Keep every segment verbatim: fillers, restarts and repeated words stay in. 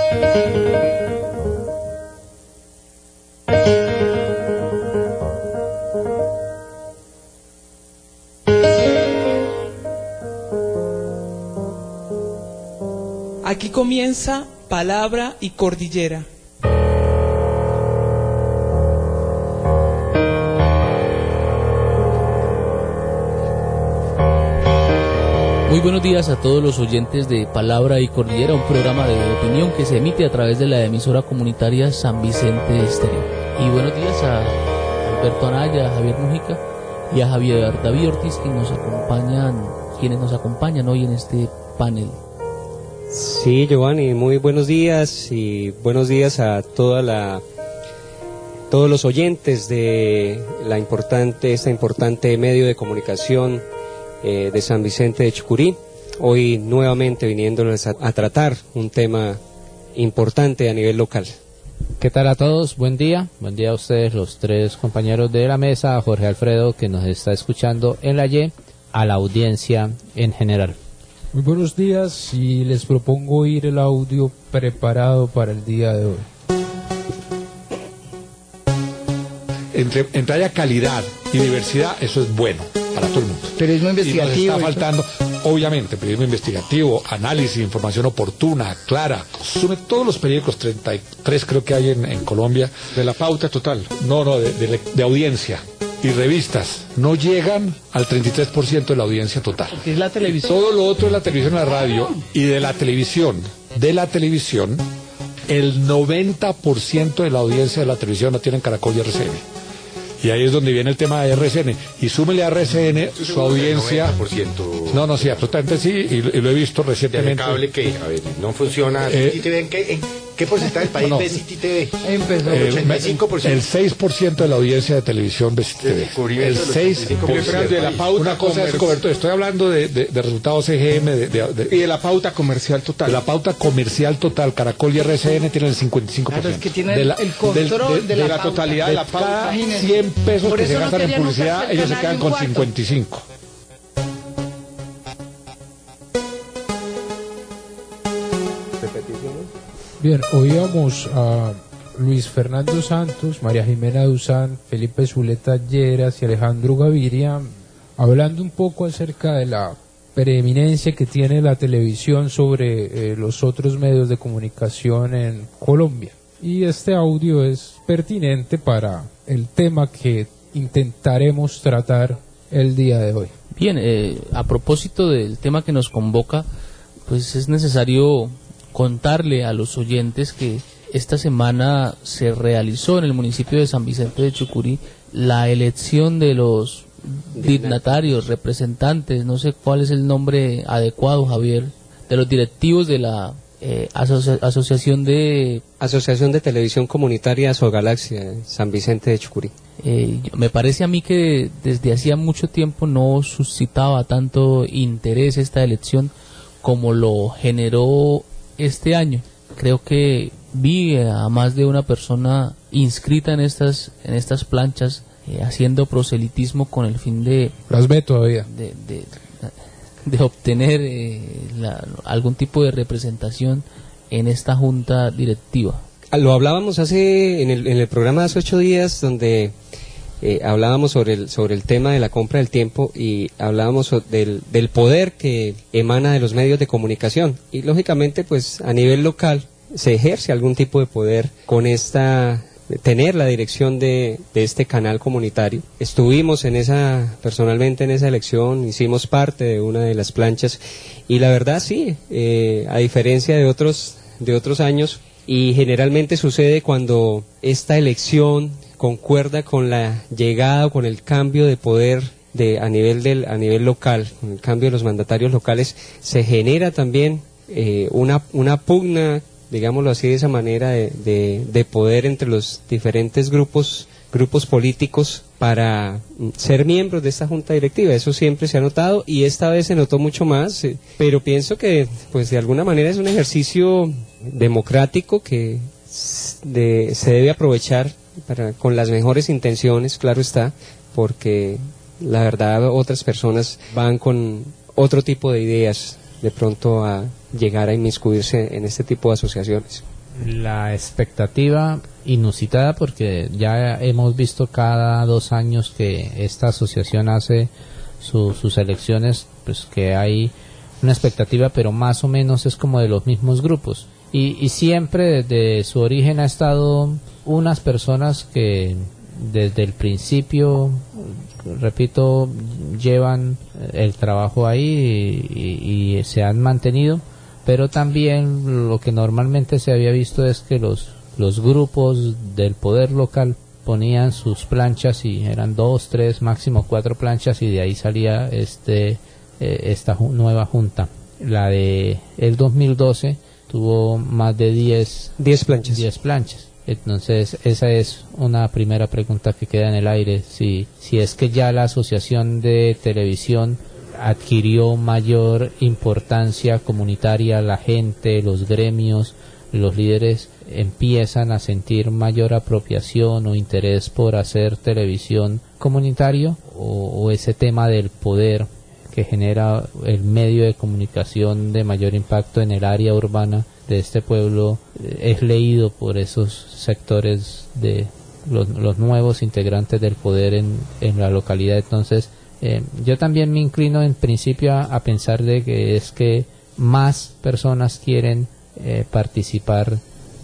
Aquí comienza Palabra y Cordillera. Muy buenos días a todos los oyentes de Palabra y Cordillera, un programa de opinión que se emite a través de la emisora comunitaria San Vicente Estéreo. Y buenos días a Alberto Anaya, a Javier Mujica y a Javier David Ortiz, que nos acompañan, quienes nos acompañan hoy en este panel. Sí, Giovanni, muy buenos días y buenos días a toda la todos los oyentes de la importante esta importante medio de comunicación eh, de San Vicente de Chucurí. Hoy nuevamente viniéndoles a, a tratar un tema importante a nivel local. ¿Qué tal a todos? Buen día. Buen día a ustedes, los tres compañeros de la mesa, a Jorge Alfredo, que nos está escuchando en la Y, a la audiencia en general. Muy buenos días y les propongo oír el audio preparado para el día de hoy. Entre, entre haya calidad y diversidad, eso es bueno para todo el mundo. Periodismo investigativo. Y nos está faltando, obviamente, periodismo investigativo, análisis, información oportuna, clara. Sume todos los periódicos, treinta y tres creo que hay en, en Colombia. De la pauta total. No, no, de, de, de audiencia. Y revistas no llegan al treinta y tres por ciento de la audiencia total. ¿Qué es la televisión? Todo lo otro es la televisión y la radio. Y de la televisión, de la televisión, el noventa por ciento de la audiencia de la televisión la tienen Caracol y R C N. Y ahí es donde viene el tema de R C N. Y súmele a R C N su audiencia. noventa por ciento. No, no, sí, absolutamente sí. Y, y lo he visto recientemente. ¿El cable que, a ver, no funciona? Eh, ¿City T V en qué, en qué porcentaje del país no, no. ve City T V? Empezó. Eh, ochenta y cinco por ciento. El seis por ciento de la audiencia de televisión ve City T V. El seis por ciento. De la pauta. Una cosa es cobertura. Estoy hablando de, de, de resultados C G M. De, de, de, Y de la pauta comercial total. De la pauta comercial total. Caracol y R C N tienen el cincuenta y cinco por ciento. Claro, es que tienen de la, el control de, de, de la de la pauta. totalidad de la pauta. Cada cien pesos Por que eso se no gastan en querían publicidad, nunca hacer ellos se canal quedan en con cuarto. cincuenta y cinco. Bien, oíamos a Luis Fernando Santos, María Jimena Duzán, Felipe Zuleta Lleras y Alejandro Gaviria, hablando un poco acerca de la preeminencia que tiene la televisión sobre eh, los otros medios de comunicación en Colombia. Y este audio es pertinente para el tema que intentaremos tratar el día de hoy. Bien, eh, a propósito del tema que nos convoca, pues es necesario contarle a los oyentes que esta semana se realizó en el municipio de San Vicente de Chucurí la elección de los dignatarios, representantes, no sé cuál es el nombre adecuado, Javier, de los directivos de la eh, asocia asociación de Asociación de Televisión Comunitaria Azogalaxia, San Vicente de Chucurí. Eh, me parece a mí que desde hacía mucho tiempo no suscitaba tanto interés esta elección como lo generó este año. Creo que vi a más de una persona inscrita en estas en estas planchas eh, haciendo proselitismo con el fin de Las ve todavía. de, de, de obtener eh, la, algún tipo de representación en esta junta directiva. Lo hablábamos hace en el, en el programa de hace ocho días donde eh, hablábamos sobre el sobre el tema de la compra del tiempo y hablábamos del, del poder que emana de los medios de comunicación y lógicamente pues a nivel local se ejerce algún tipo de poder con esta tener la dirección de, de este canal comunitario. Estuvimos en esa personalmente en esa elección, hicimos parte de una de las planchas y la verdad sí, eh, a diferencia de otros de otros años y generalmente sucede cuando esta elección concuerda con la llegada o con el cambio de poder de a nivel del a nivel local, con el cambio de los mandatarios locales, se genera también eh, una una pugna, digámoslo así de esa manera, de, de, de poder entre los diferentes grupos grupos políticos para ser miembros de esta junta directiva. Eso siempre se ha notado y esta vez se notó mucho más, eh, pero pienso que pues de alguna manera es un ejercicio democrático que de, se debe aprovechar para, con las mejores intenciones, claro está, porque la verdad otras personas van con otro tipo de ideas de pronto a llegar a inmiscuirse en este tipo de asociaciones. La expectativa inusitada, porque ya hemos visto cada dos años que esta asociación hace su, sus elecciones, pues que hay una expectativa, pero más o menos es como de los mismos grupos. Y, y siempre desde su origen ha estado unas personas que desde el principio, repito, llevan el trabajo ahí y, y se han mantenido, pero también lo que normalmente se había visto es que los, los grupos del poder local ponían sus planchas y eran dos, tres, máximo cuatro planchas, y de ahí salía este eh, esta ju- nueva junta. La de el dos mil doce tuvo más de diez planchas. diez planchas. Entonces, esa es una primera pregunta que queda en el aire, si, si es que ya la asociación de televisión adquirió mayor importancia comunitaria, la gente, los gremios, los líderes empiezan a sentir mayor apropiación o interés por hacer televisión comunitario, o, o ese tema del poder que genera el medio de comunicación de mayor impacto en el área urbana de este pueblo es leído por esos sectores de los, los nuevos integrantes del poder en, en la localidad. Entonces, eh, yo también me inclino en principio a, a pensar de que es que más personas quieren eh, participar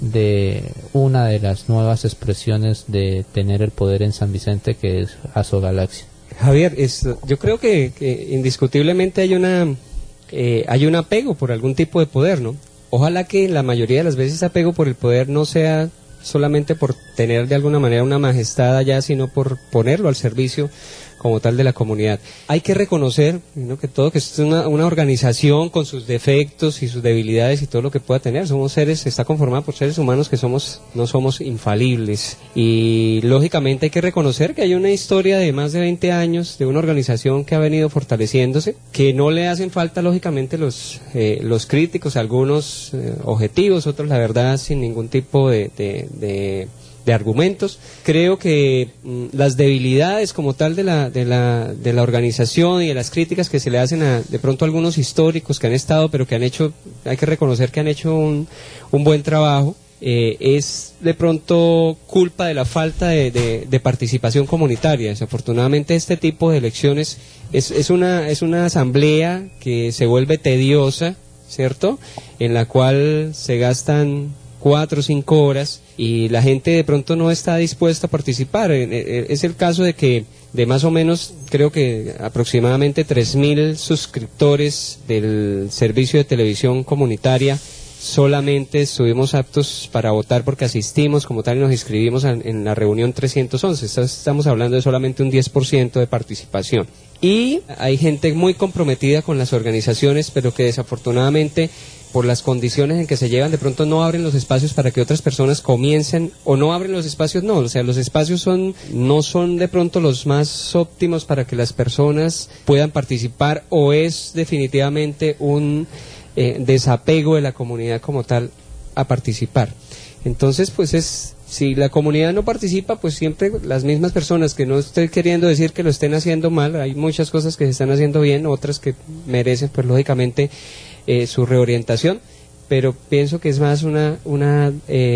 de una de las nuevas expresiones de tener el poder en San Vicente, que es Asogalaxia. Javier, es, yo creo que, que indiscutiblemente hay una eh, hay un apego por algún tipo de poder, ¿no? Ojalá que la mayoría de las veces ese apego por el poder no sea solamente por tener de alguna manera una majestad allá, sino por ponerlo al servicio como tal de la comunidad. Hay que reconocer, ¿no?, que todo que es una, una organización con sus defectos y sus debilidades y todo lo que pueda tener. Somos seres, está conformada por seres humanos que somos, no somos infalibles. Y lógicamente hay que reconocer que hay una historia de más de veinte años de una organización que ha venido fortaleciéndose, que no le hacen falta lógicamente los, eh, los críticos, algunos eh, objetivos, otros la verdad sin ningún tipo de, de, de de argumentos. Creo que mm, las debilidades como tal de la, de la de la organización y de las críticas que se le hacen a de pronto a algunos históricos que han estado, pero que han hecho, hay que reconocer que han hecho un, un buen trabajo, eh, es de pronto culpa de la falta de, de, de participación comunitaria. Desafortunadamente este tipo de elecciones es, es una es una asamblea que se vuelve tediosa, ¿cierto?, en la cual se gastan cuatro o cinco horas y la gente de pronto no está dispuesta a participar. Es el caso de que de más o menos, creo que aproximadamente tres mil suscriptores del servicio de televisión comunitaria, solamente estuvimos aptos para votar porque asistimos como tal y nos inscribimos en, en la reunión trescientos once. Estamos hablando de solamente un diez por ciento de participación. Y hay gente muy comprometida con las organizaciones, pero que desafortunadamente por las condiciones en que se llevan, de pronto no abren los espacios para que otras personas comiencen, o no abren los espacios, no, o sea, los espacios son no son de pronto los más óptimos para que las personas puedan participar, o es definitivamente un eh, desapego de la comunidad como tal a participar. Entonces, pues es, si la comunidad no participa, pues siempre las mismas personas, que no estoy queriendo decir que lo estén haciendo mal, hay muchas cosas que se están haciendo bien, otras que merecen, pues lógicamente, Eh, su reorientación, pero pienso que es más una una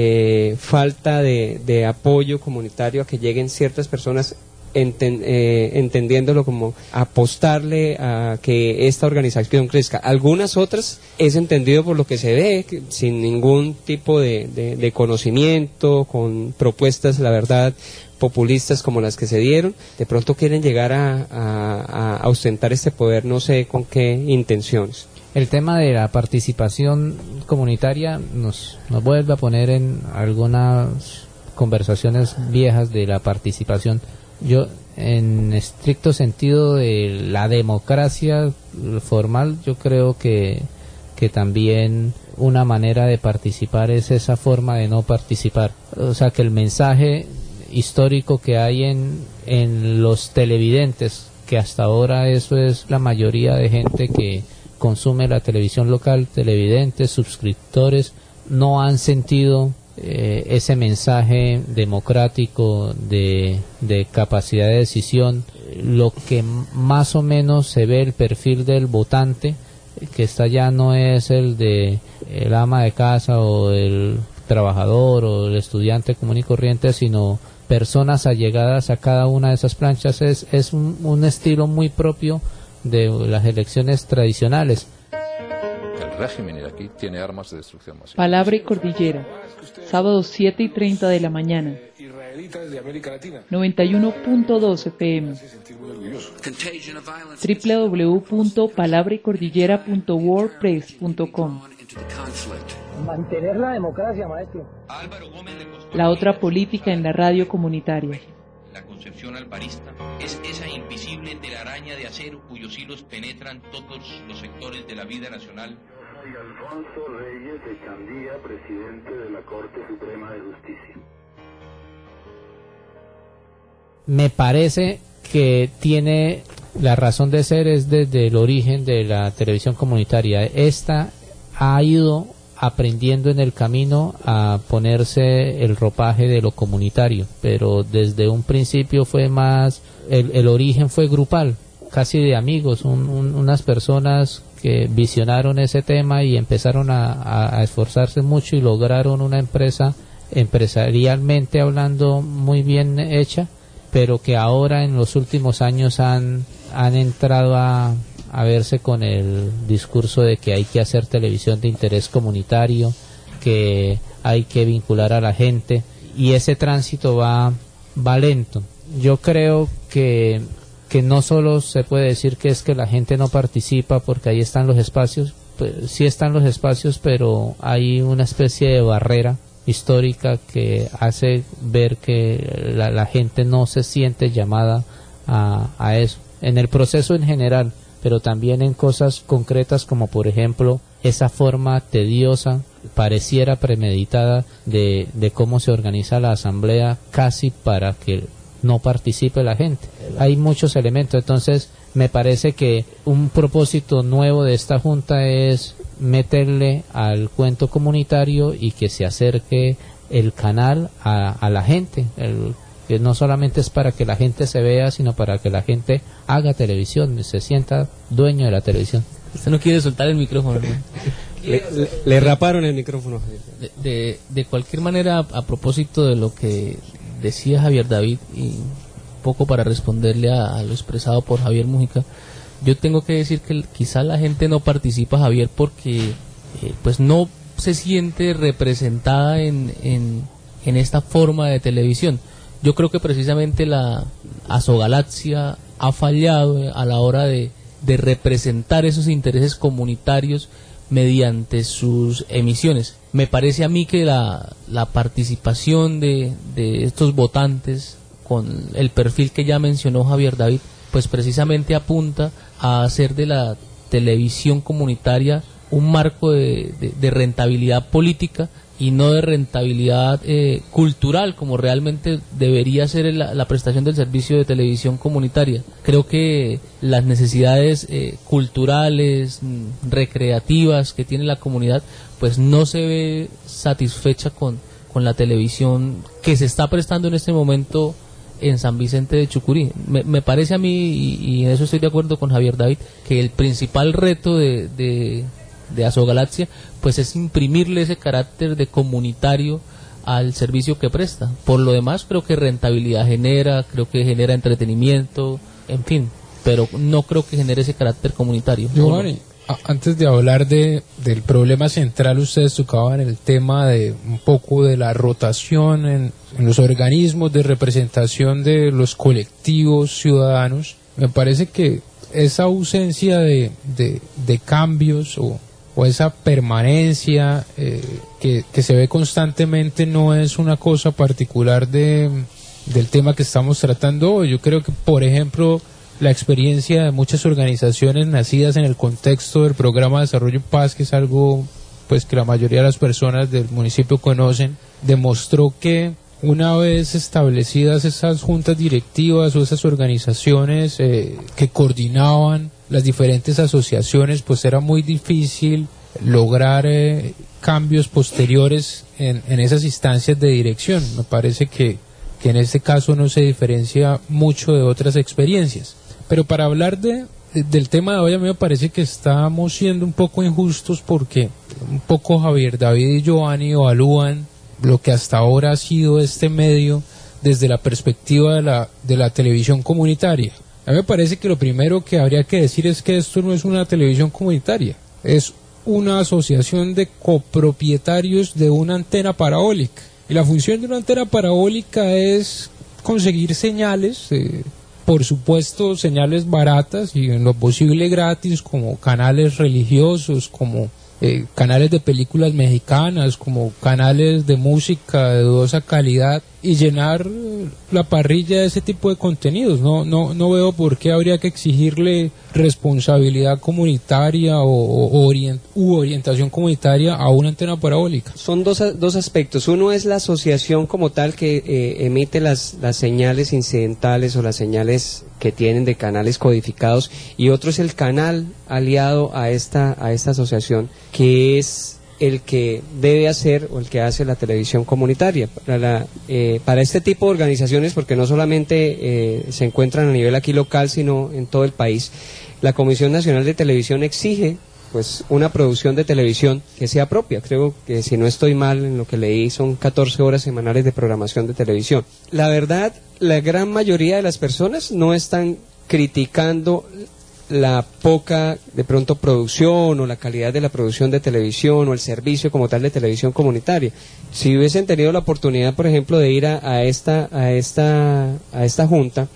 eh, falta de, de apoyo comunitario a que lleguen ciertas personas enten, eh, entendiéndolo como apostarle a que esta organización crezca. Algunas otras es entendido por lo que se ve, que sin ningún tipo de, de, de conocimiento, con propuestas, la verdad, populistas como las que se dieron, de pronto quieren llegar a, a, a ostentar este poder, no sé con qué intenciones. El tema de la participación comunitaria nos, nos vuelve a poner en algunas conversaciones viejas de la participación. Yo, en estricto sentido de la democracia formal, yo creo que, que también una manera de participar es esa forma de no participar. O sea, que el mensaje histórico que hay en, en los televidentes, que hasta ahora eso es la mayoría de gente que consume la televisión local, televidentes, suscriptores, no han sentido eh, ese mensaje democrático de, de capacidad de decisión. Lo que más o menos se ve el perfil del votante que está allá no es el de el ama de casa o el trabajador o el estudiante común y corriente, sino personas allegadas a cada una de esas planchas. Es, es un, un estilo muy propio de las elecciones tradicionales. El régimen iraquí tiene armas de destrucción masiva. Palabra y Cordillera, sábado siete y treinta de la mañana, noventa y uno punto dos F M, doble u doble u doble u punto palabra y cordillera punto wordpress punto com. Mantener la democracia, maestro. La otra política en la radio comunitaria. La concepción alvarista es esa invisible telaraña de acero cuyos hilos penetran todos los sectores de la vida nacional. Soy Alfonso Reyes de Chandía, presidente de la Corte Suprema de Justicia. Me parece que tiene la razón de ser es desde el origen de la televisión comunitaria. Esta ha ido aprendiendo en el camino a ponerse el ropaje de lo comunitario, pero desde un principio fue más, el, el origen fue grupal, casi de amigos, un, un, unas personas que visionaron ese tema y empezaron a, a, a esforzarse mucho y lograron una empresa empresarialmente hablando muy bien hecha, pero que ahora en los últimos años han, han entrado a a verse con el discurso de que hay que hacer televisión de interés comunitario, que hay que vincular a la gente, y ese tránsito va, va lento. Yo creo que, que no solo se puede decir que es que la gente no participa porque ahí están los espacios, pues sí están los espacios, pero hay una especie de barrera histórica que hace ver que la, la gente no se siente llamada a, a eso. En el proceso en general, pero también en cosas concretas como por ejemplo esa forma tediosa, pareciera premeditada de, de cómo se organiza la asamblea casi para que no participe la gente. Hay muchos elementos, entonces me parece que un propósito nuevo de esta junta es meterle al cuento comunitario y que se acerque el canal a, a la gente, el que no solamente es para que la gente se vea, sino para que la gente haga televisión, se sienta dueño de la televisión. Usted no quiere soltar el micrófono, ¿no? le, le, le raparon el micrófono. De, de, de cualquier manera, a, a propósito de lo que decía Javier David, y un poco para responderle a, a lo expresado por Javier Mújica, yo tengo que decir que quizá la gente no participa, Javier, porque eh, pues no se siente representada en, en, en esta forma de televisión. Yo creo que precisamente la Asogalaxia ha fallado a la hora de, de representar esos intereses comunitarios mediante sus emisiones. Me parece a mí que la, la participación de, de estos votantes con el perfil que ya mencionó Javier David, pues precisamente apunta a hacer de la televisión comunitaria un marco de, de, de rentabilidad política y no de rentabilidad eh, cultural, como realmente debería ser la, la prestación del servicio de televisión comunitaria. Creo que las necesidades eh, culturales, recreativas que tiene la comunidad, pues no se ve satisfecha con, con la televisión que se está prestando en este momento en San Vicente de Chucurí. Me, me parece a mí, y, y en eso estoy de acuerdo con Javier David, que el principal reto de... de de Asogalaxia pues es imprimirle ese carácter de comunitario al servicio que presta. Por lo demás creo que rentabilidad genera, creo que genera entretenimiento, en fin, pero no creo que genere ese carácter comunitario. Giovanni, a- antes de hablar de del problema central, ustedes tocaban el tema de un poco de la rotación en, en los organismos de representación de los colectivos ciudadanos. Me parece que esa ausencia de, de, de cambios o o esa permanencia eh, que, que se ve constantemente no es una cosa particular de, del tema que estamos tratando hoy. Yo creo que, por ejemplo, la experiencia de muchas organizaciones nacidas en el contexto del Programa de Desarrollo y Paz, que es algo pues que la mayoría de las personas del municipio conocen, demostró que una vez establecidas esas juntas directivas o esas organizaciones eh, que coordinaban las diferentes asociaciones, pues era muy difícil lograr eh, cambios posteriores en, en esas instancias de dirección. Me parece que, que en este caso no se diferencia mucho de otras experiencias. Pero para hablar de, de, del tema de hoy, a mí me parece que estamos siendo un poco injustos porque un poco Javier David y Giovanni evalúan lo que hasta ahora ha sido este medio desde la perspectiva de la, de la televisión comunitaria. A mí me parece que lo primero que habría que decir es que esto no es una televisión comunitaria, es una asociación de copropietarios de una antena parabólica. Y la función de una antena parabólica es conseguir señales, eh, por supuesto señales baratas y en lo posible gratis, como canales religiosos, como eh, canales de películas mexicanas, como canales de música de dudosa calidad, y llenar la parrilla de ese tipo de contenidos. No, no, no veo por qué habría que exigirle responsabilidad comunitaria o, o orient, u orientación comunitaria a una antena parabólica. Son dos, dos aspectos. Uno es la asociación como tal que eh, emite las, las señales incidentales o las señales que tienen de canales codificados, y otro es el canal aliado a esta, a esta asociación, que es el que debe hacer o el que hace la televisión comunitaria. Para, la, eh, para este tipo de organizaciones, porque no solamente eh, se encuentran a nivel aquí local, sino en todo el país, la Comisión Nacional de Televisión exige pues una producción de televisión que sea propia. Creo que, si no estoy mal en lo que leí, son catorce horas semanales de programación de televisión. La verdad, la gran mayoría de las personas no están criticando la poca, de pronto, producción o la calidad de la producción de televisión o el servicio como tal de televisión comunitaria. Si hubiesen tenido la oportunidad, por ejemplo, de ir a, a esta a esta a esta junta,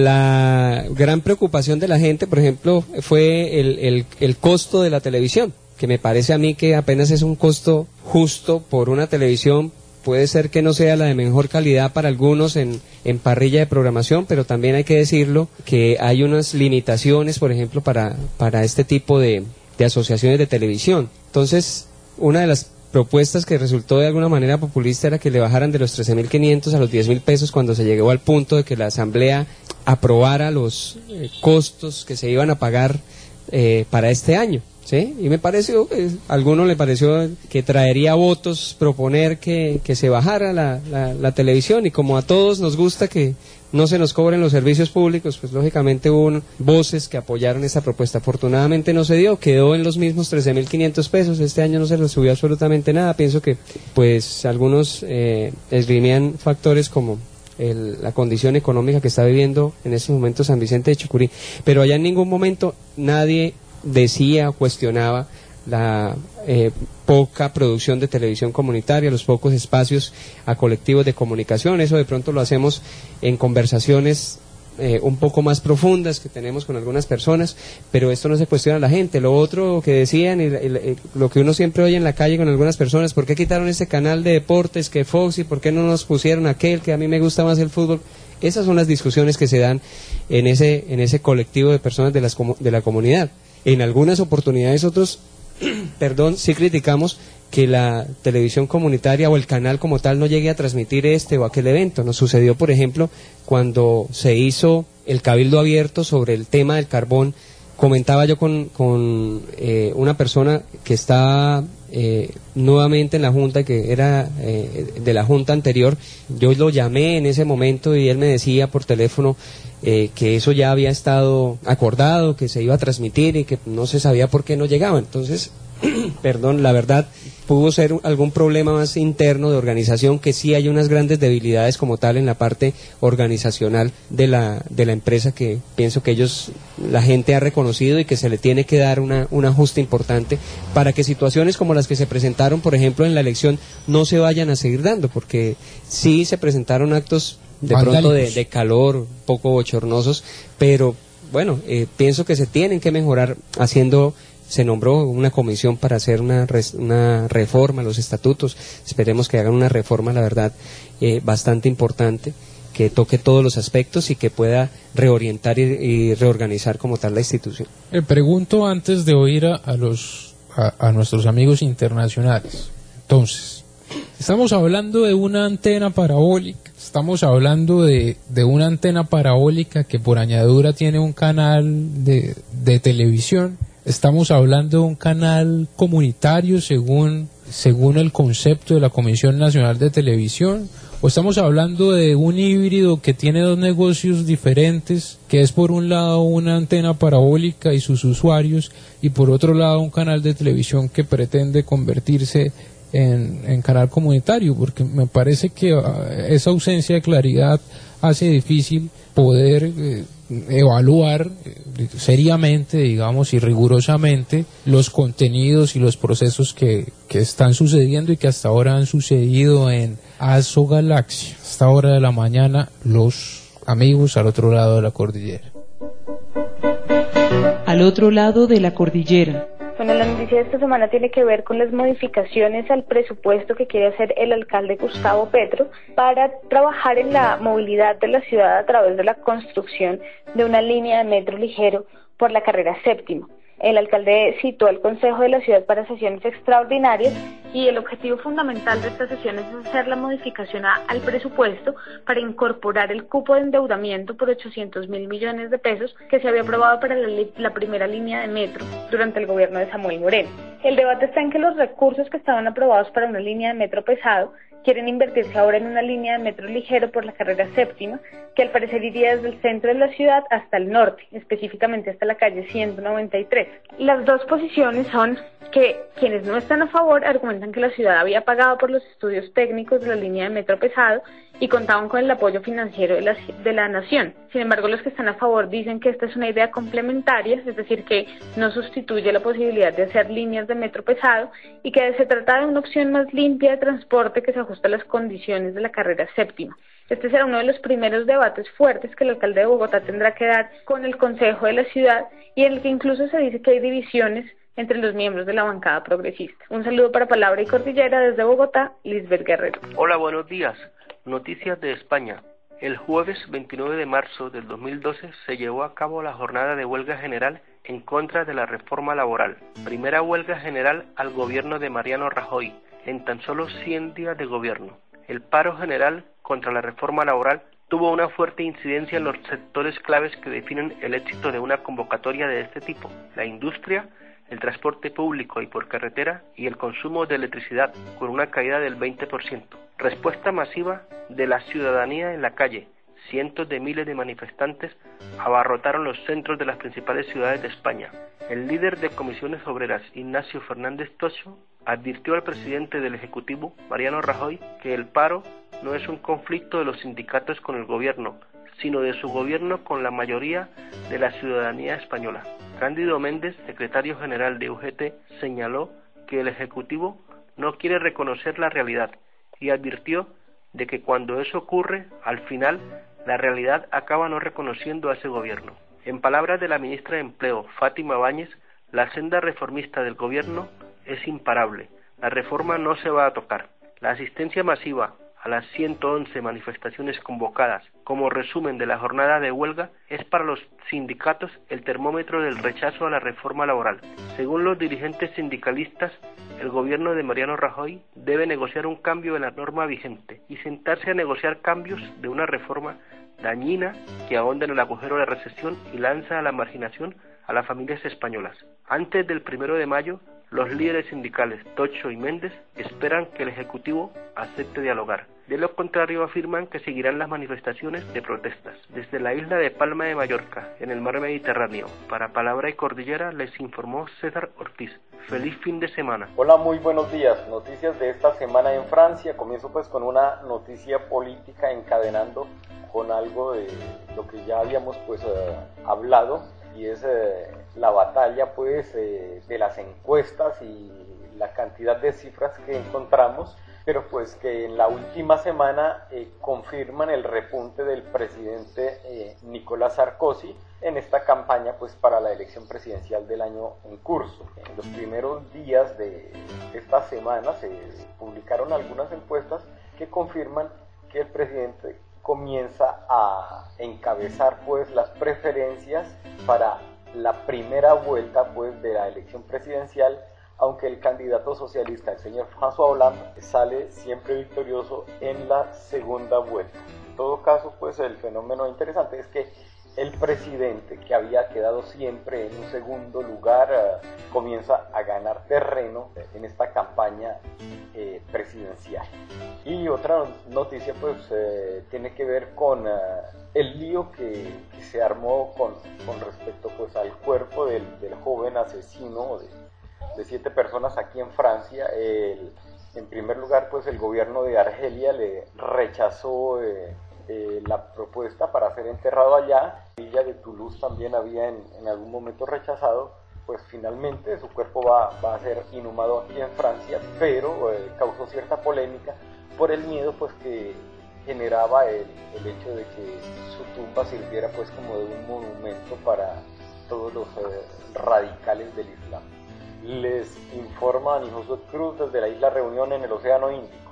la gran preocupación de la gente, por ejemplo, fue el, el, el costo de la televisión, que me parece a mí que apenas es un costo justo por una televisión. Puede ser que no sea la de mejor calidad para algunos en, en parrilla de programación, pero también hay que decirlo que hay unas limitaciones, por ejemplo, para, para este tipo de, de asociaciones de televisión. Entonces, una de las propuestas que resultó de alguna manera populista era que le bajaran de los trece mil quinientos a los diez mil pesos, cuando se llegó al punto de que la Asamblea aprobara los eh, costos que se iban a pagar eh, para este año. ¿Sí? Y me pareció, eh, a alguno le pareció que traería votos proponer que, que se bajara la, la, la televisión, y como a todos nos gusta que no se nos cobren los servicios públicos, pues lógicamente hubo voces que apoyaron esta propuesta. Afortunadamente no se dio, quedó en los mismos trece mil quinientos pesos, este año no se le subió absolutamente nada. Pienso que pues algunos eh, esgrimían factores como El, la condición económica que está viviendo en este momento San Vicente de Chucurí, pero allá en ningún momento nadie decía o cuestionaba la eh, poca producción de televisión comunitaria, los pocos espacios a colectivos de comunicación. Eso de pronto lo hacemos en conversaciones eh, un poco más profundas que tenemos con algunas personas, pero esto no se cuestiona a la gente. Lo otro que decían, y, y, y lo que uno siempre oye en la calle con algunas personas: ¿por qué quitaron ese canal de deportes que Fox, y por qué no nos pusieron aquel que a mí me gusta más, el fútbol? Esas son las discusiones que se dan en ese, en ese colectivo de personas de, las, de la comunidad. En algunas oportunidades otros, perdón, sí criticamos que la televisión comunitaria o el canal como tal no llegue a transmitir este o aquel evento. Nos sucedió, por ejemplo, cuando se hizo el cabildo abierto sobre el tema del carbón. Comentaba yo con, con eh, una persona que está eh, nuevamente en la Junta, que era eh, de la Junta anterior. Yo lo llamé en ese momento y él me decía por teléfono eh, que eso ya había estado acordado, que se iba a transmitir y que no se sabía por qué no llegaba. Entonces, perdón, la verdad, pudo ser algún problema más interno de organización, que sí hay unas grandes debilidades como tal en la parte organizacional de la de la empresa, que pienso que ellos, la gente ha reconocido, y que se le tiene que dar una, un ajuste importante para que situaciones como las que se presentaron, por ejemplo, en la elección, no se vayan a seguir dando, porque sí se presentaron actos de pronto de, de calor, un poco bochornosos, pero bueno, eh, pienso que se tienen que mejorar haciendo. Se nombró una comisión para hacer una, res, una reforma a los estatutos. Esperemos que hagan una reforma, la verdad, eh, bastante importante, que toque todos los aspectos y que pueda reorientar y, y reorganizar como tal la institución. Le pregunto, antes de oír a, a, los, a, a nuestros amigos internacionales, entonces, estamos hablando de una antena parabólica, estamos hablando de, de una antena parabólica que por añadidura tiene un canal de, de televisión. Estamos hablando de un canal comunitario según, según el concepto de la Comisión Nacional de Televisión, o estamos hablando de un híbrido que tiene dos negocios diferentes, que es por un lado una antena parabólica y sus usuarios, y por otro lado un canal de televisión que pretende convertirse en, en canal comunitario, porque me parece que uh, esa ausencia de claridad hace difícil poder eh, evaluar eh, seriamente, digamos, y rigurosamente los contenidos y los procesos que, que están sucediendo y que hasta ahora han sucedido en Aso Galaxia. Hasta hora de la mañana, los amigos al otro lado de la cordillera. Al otro lado de la cordillera. Bueno, la noticia de esta semana tiene que ver con las modificaciones al presupuesto que quiere hacer el alcalde Gustavo Petro para trabajar en la movilidad de la ciudad a través de la construcción de una línea de metro ligero por la carrera séptima. El alcalde citó al Consejo de la Ciudad para sesiones extraordinarias y el objetivo fundamental de estas sesiones es hacer la modificación a, al presupuesto para incorporar el cupo de endeudamiento por ochocientos mil millones de pesos que se había aprobado para la, la primera línea de metro durante el gobierno de Samuel Moreno. El debate está en que los recursos que estaban aprobados para una línea de metro pesado quieren invertirse ahora en una línea de metro ligero por la carrera séptima, que al parecer iría desde el centro de la ciudad hasta el norte, específicamente hasta la calle ciento noventa y tres. Las dos posiciones son que quienes no están a favor argumentan que la ciudad había pagado por los estudios técnicos de la línea de metro pesado y contaban con el apoyo financiero de la, de la nación. Sin embargo, los que están a favor dicen que esta es una idea complementaria, es decir, que no sustituye la posibilidad de hacer líneas de metro pesado y que se trata de una opción más limpia de transporte que se ajusta a las condiciones de la carrera séptima. Este será uno de los primeros debates fuertes que el alcalde de Bogotá tendrá que dar con el Consejo de la Ciudad y en el que incluso se dice que hay divisiones entre los miembros de la bancada progresista. Un saludo para Palabra y Cordillera desde Bogotá, Lisbeth Guerrero. Hola, buenos días. Noticias de España. El jueves veintinueve de marzo del dos mil doce se llevó a cabo la jornada de huelga general en contra de la reforma laboral. Primera huelga general al gobierno de Mariano Rajoy en tan solo cien días de gobierno. El paro general contra la reforma laboral tuvo una fuerte incidencia en los sectores claves que definen el éxito de una convocatoria de este tipo: la industria, el transporte público y por carretera y el consumo de electricidad, con una caída del veinte por ciento. Respuesta masiva de la ciudadanía en la calle. Cientos de miles de manifestantes abarrotaron los centros de las principales ciudades de España. El líder de Comisiones Obreras, Ignacio Fernández Tocho, advirtió al presidente del Ejecutivo, Mariano Rajoy, que el paro no es un conflicto de los sindicatos con el gobierno, sino de su gobierno con la mayoría de la ciudadanía española. Cándido Méndez, secretario general de U G T, señaló que el Ejecutivo no quiere reconocer la realidad y advirtió de que cuando eso ocurre, al final, la realidad acaba no reconociendo a ese gobierno. En palabras de la ministra de Empleo, Fátima Báñez, la senda reformista del gobierno es imparable. La reforma no se va a tocar. La asistencia masiva a las ciento once manifestaciones convocadas como resumen de la jornada de huelga es para los sindicatos el termómetro del rechazo a la reforma laboral. Según los dirigentes sindicalistas, el gobierno de Mariano Rajoy debe negociar un cambio de la norma vigente y sentarse a negociar cambios de una reforma dañina que ahonda en el agujero de la recesión y lanza a la marginación a las familias españolas. Antes del primero de mayo, los líderes sindicales Tocho y Méndez esperan que el Ejecutivo acepte dialogar. De lo contrario, afirman que seguirán las manifestaciones de protestas. Desde la isla de Palma de Mallorca, en el mar Mediterráneo, para Palabra y Cordillera, les informó César Ortiz. Feliz fin de semana. Hola, muy buenos días. Noticias de esta semana en Francia. Comienzo pues con una noticia política encadenando con algo de lo que ya habíamos pues eh, hablado, y es eh, la batalla pues eh, de las encuestas y la cantidad de cifras que encontramos, pero pues que en la última semana eh, confirman el repunte del presidente eh, Nicolas Sarkozy en esta campaña pues para la elección presidencial del año en curso. En los primeros días de esta semana se publicaron algunas encuestas que confirman que el presidente comienza a encabezar pues las preferencias para la primera vuelta pues de la elección presidencial, aunque el candidato socialista, el señor François Hollande, sale siempre victorioso en la segunda vuelta. En todo caso, pues el fenómeno interesante es que el presidente, que había quedado siempre en un segundo lugar, uh, comienza a ganar terreno en esta campaña eh, presidencial. Y otra noticia pues eh, tiene que ver con uh, el lío que, que se armó con, con respecto pues al cuerpo del, del joven asesino de, de siete personas aquí en Francia, el En primer lugar, pues el gobierno de Argelia le rechazó eh, eh, la propuesta para ser enterrado allá. Villa de Toulouse también había en, en algún momento rechazado. Pues finalmente su cuerpo va, va a ser inhumado aquí en Francia, pero eh, causó cierta polémica por el miedo pues que generaba el, el hecho de que su tumba sirviera pues como de un monumento para todos los eh, radicales del Islam. Les informa Ani Josué Cruz desde la isla Reunión en el Océano Índico.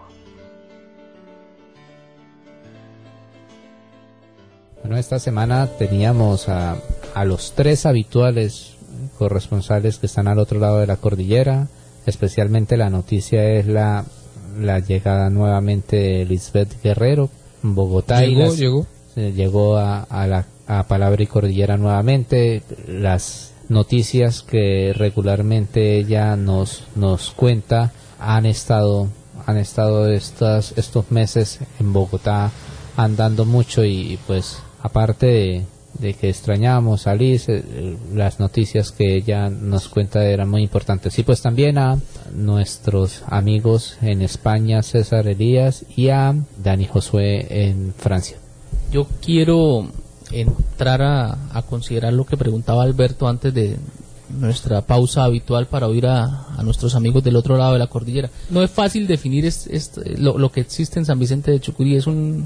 Bueno, esta semana teníamos a, a los tres habituales corresponsales que están al otro lado de la cordillera. Especialmente la noticia es la, la llegada nuevamente de Lisbeth Guerrero en Bogotá. Llegó, y las, llegó. Eh, llegó a, a, la, a Palabra y Cordillera nuevamente. Las noticias que regularmente ella nos nos cuenta han estado han estado estas estos meses en Bogotá andando mucho, y pues aparte de, de que extrañamos a Liz, eh, las noticias que ella nos cuenta eran muy importantes. Y pues también a nuestros amigos en España, César Elías, y a Dani Josué en Francia. Yo quiero entrar a, a considerar lo que preguntaba Alberto antes de nuestra pausa habitual para oír a, a nuestros amigos del otro lado de la cordillera. No es fácil definir es, es, lo, lo que existe en San Vicente de Chucurí. Es un,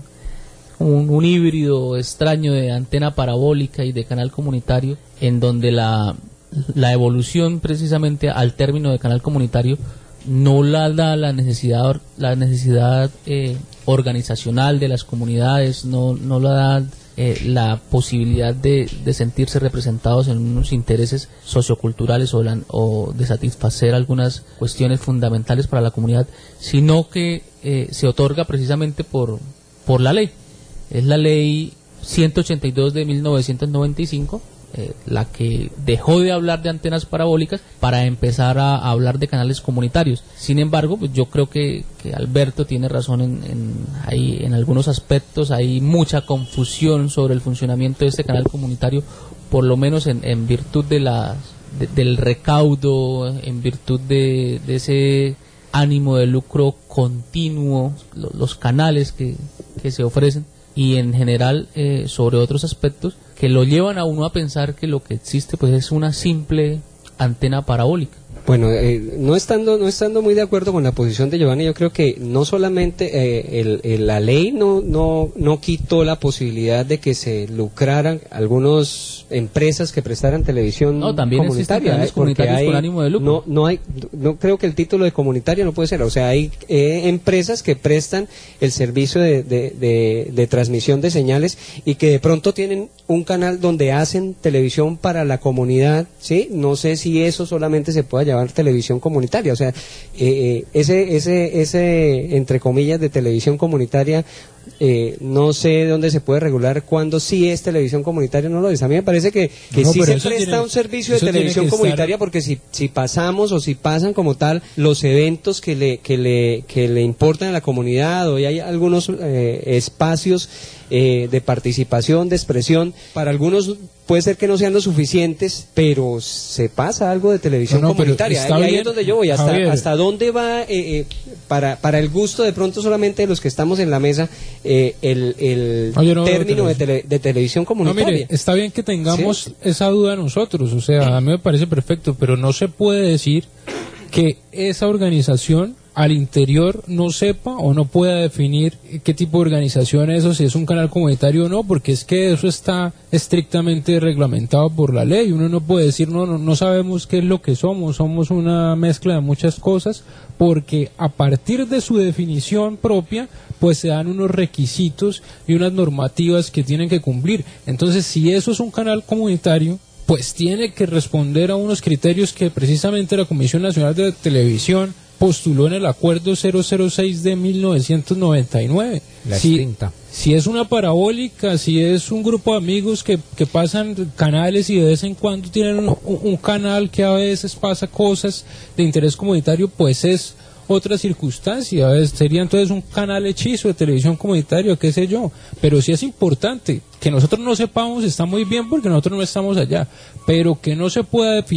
un, un híbrido extraño de antena parabólica y de canal comunitario, en donde la, la evolución precisamente al término de canal comunitario no la da la necesidad la necesidad eh, organizacional de las comunidades, no, no la da eh, la posibilidad de, de sentirse representados en unos intereses socioculturales o, la, o de satisfacer algunas cuestiones fundamentales para la comunidad, sino que eh, se otorga precisamente por, por la ley. Es la ley ciento ochenta y dos de mil novecientos noventa y cinco, eh, la que dejó de hablar de antenas parabólicas para empezar a, a hablar de canales comunitarios. Sin embargo, pues yo creo que, que Alberto tiene razón en, en, ahí, en algunos aspectos. Hay mucha confusión sobre el funcionamiento de este canal comunitario, por lo menos en, en virtud de la, de, del recaudo, en virtud de, de ese ánimo de lucro continuo, lo, los canales que, que se ofrecen, y en general eh, sobre otros aspectos que lo llevan a uno a pensar que lo que existe pues es una simple antena parabólica. Bueno, eh, no estando no estando muy de acuerdo con la posición de Giovanni, yo creo que no solamente eh, el, el, la ley no no no quitó la posibilidad de que se lucraran algunas empresas que prestaran televisión no, también comunitaria, eh, comunitarios hay, con ánimo de lucro. No no hay no creo que el título de comunitaria no puede ser, o sea, hay eh, empresas que prestan el servicio de, de, de, de transmisión de señales y que de pronto tienen un canal donde hacen televisión para la comunidad, ¿sí? No sé si eso solamente se pueda llamar televisión comunitaria, o sea, eh, ese, ese, ese, entre comillas, de televisión comunitaria, eh, no sé dónde se puede regular cuándo sí es televisión comunitaria o no lo es. A mí me parece que, que no, sí se presta tiene, un servicio de televisión estar... comunitaria, porque si, si pasamos o si pasan como tal los eventos que le, que le, que le importan a la comunidad, o hay algunos eh, espacios eh, de participación, de expresión, para algunos puede ser que no sean lo suficientes, pero se pasa algo de televisión no, no, comunitaria. Y ahí es donde yo voy, hasta, hasta dónde va, eh, eh, para, para el gusto de pronto solamente de los que estamos en la mesa, eh, el, el no, no término de, tele, de televisión comunitaria. No, mire, está bien que tengamos ¿sí? esa duda nosotros, o sea, a mí me parece perfecto, pero no se puede decir que esa organización al interior no sepa o no pueda definir qué tipo de organización es, o si es un canal comunitario o no, porque es que eso está estrictamente reglamentado por la ley. Uno no puede decir no, no, no sabemos qué es lo que somos, somos una mezcla de muchas cosas, porque a partir de su definición propia pues se dan unos requisitos y unas normativas que tienen que cumplir. Entonces, si eso es un canal comunitario, pues tiene que responder a unos criterios que precisamente la Comisión Nacional de Televisión postuló en el acuerdo cero cero seis de mil novecientos noventa y nueve. La si, extinta. Si es una parabólica, si es un grupo de amigos que, que pasan canales y de vez en cuando tienen un, un canal que a veces pasa cosas de interés comunitario, pues es otra circunstancia. Sería entonces un canal hechizo de televisión comunitaria, qué sé yo. Pero sí es importante que nosotros no sepamos, está muy bien porque nosotros no estamos allá, pero que no se pueda definir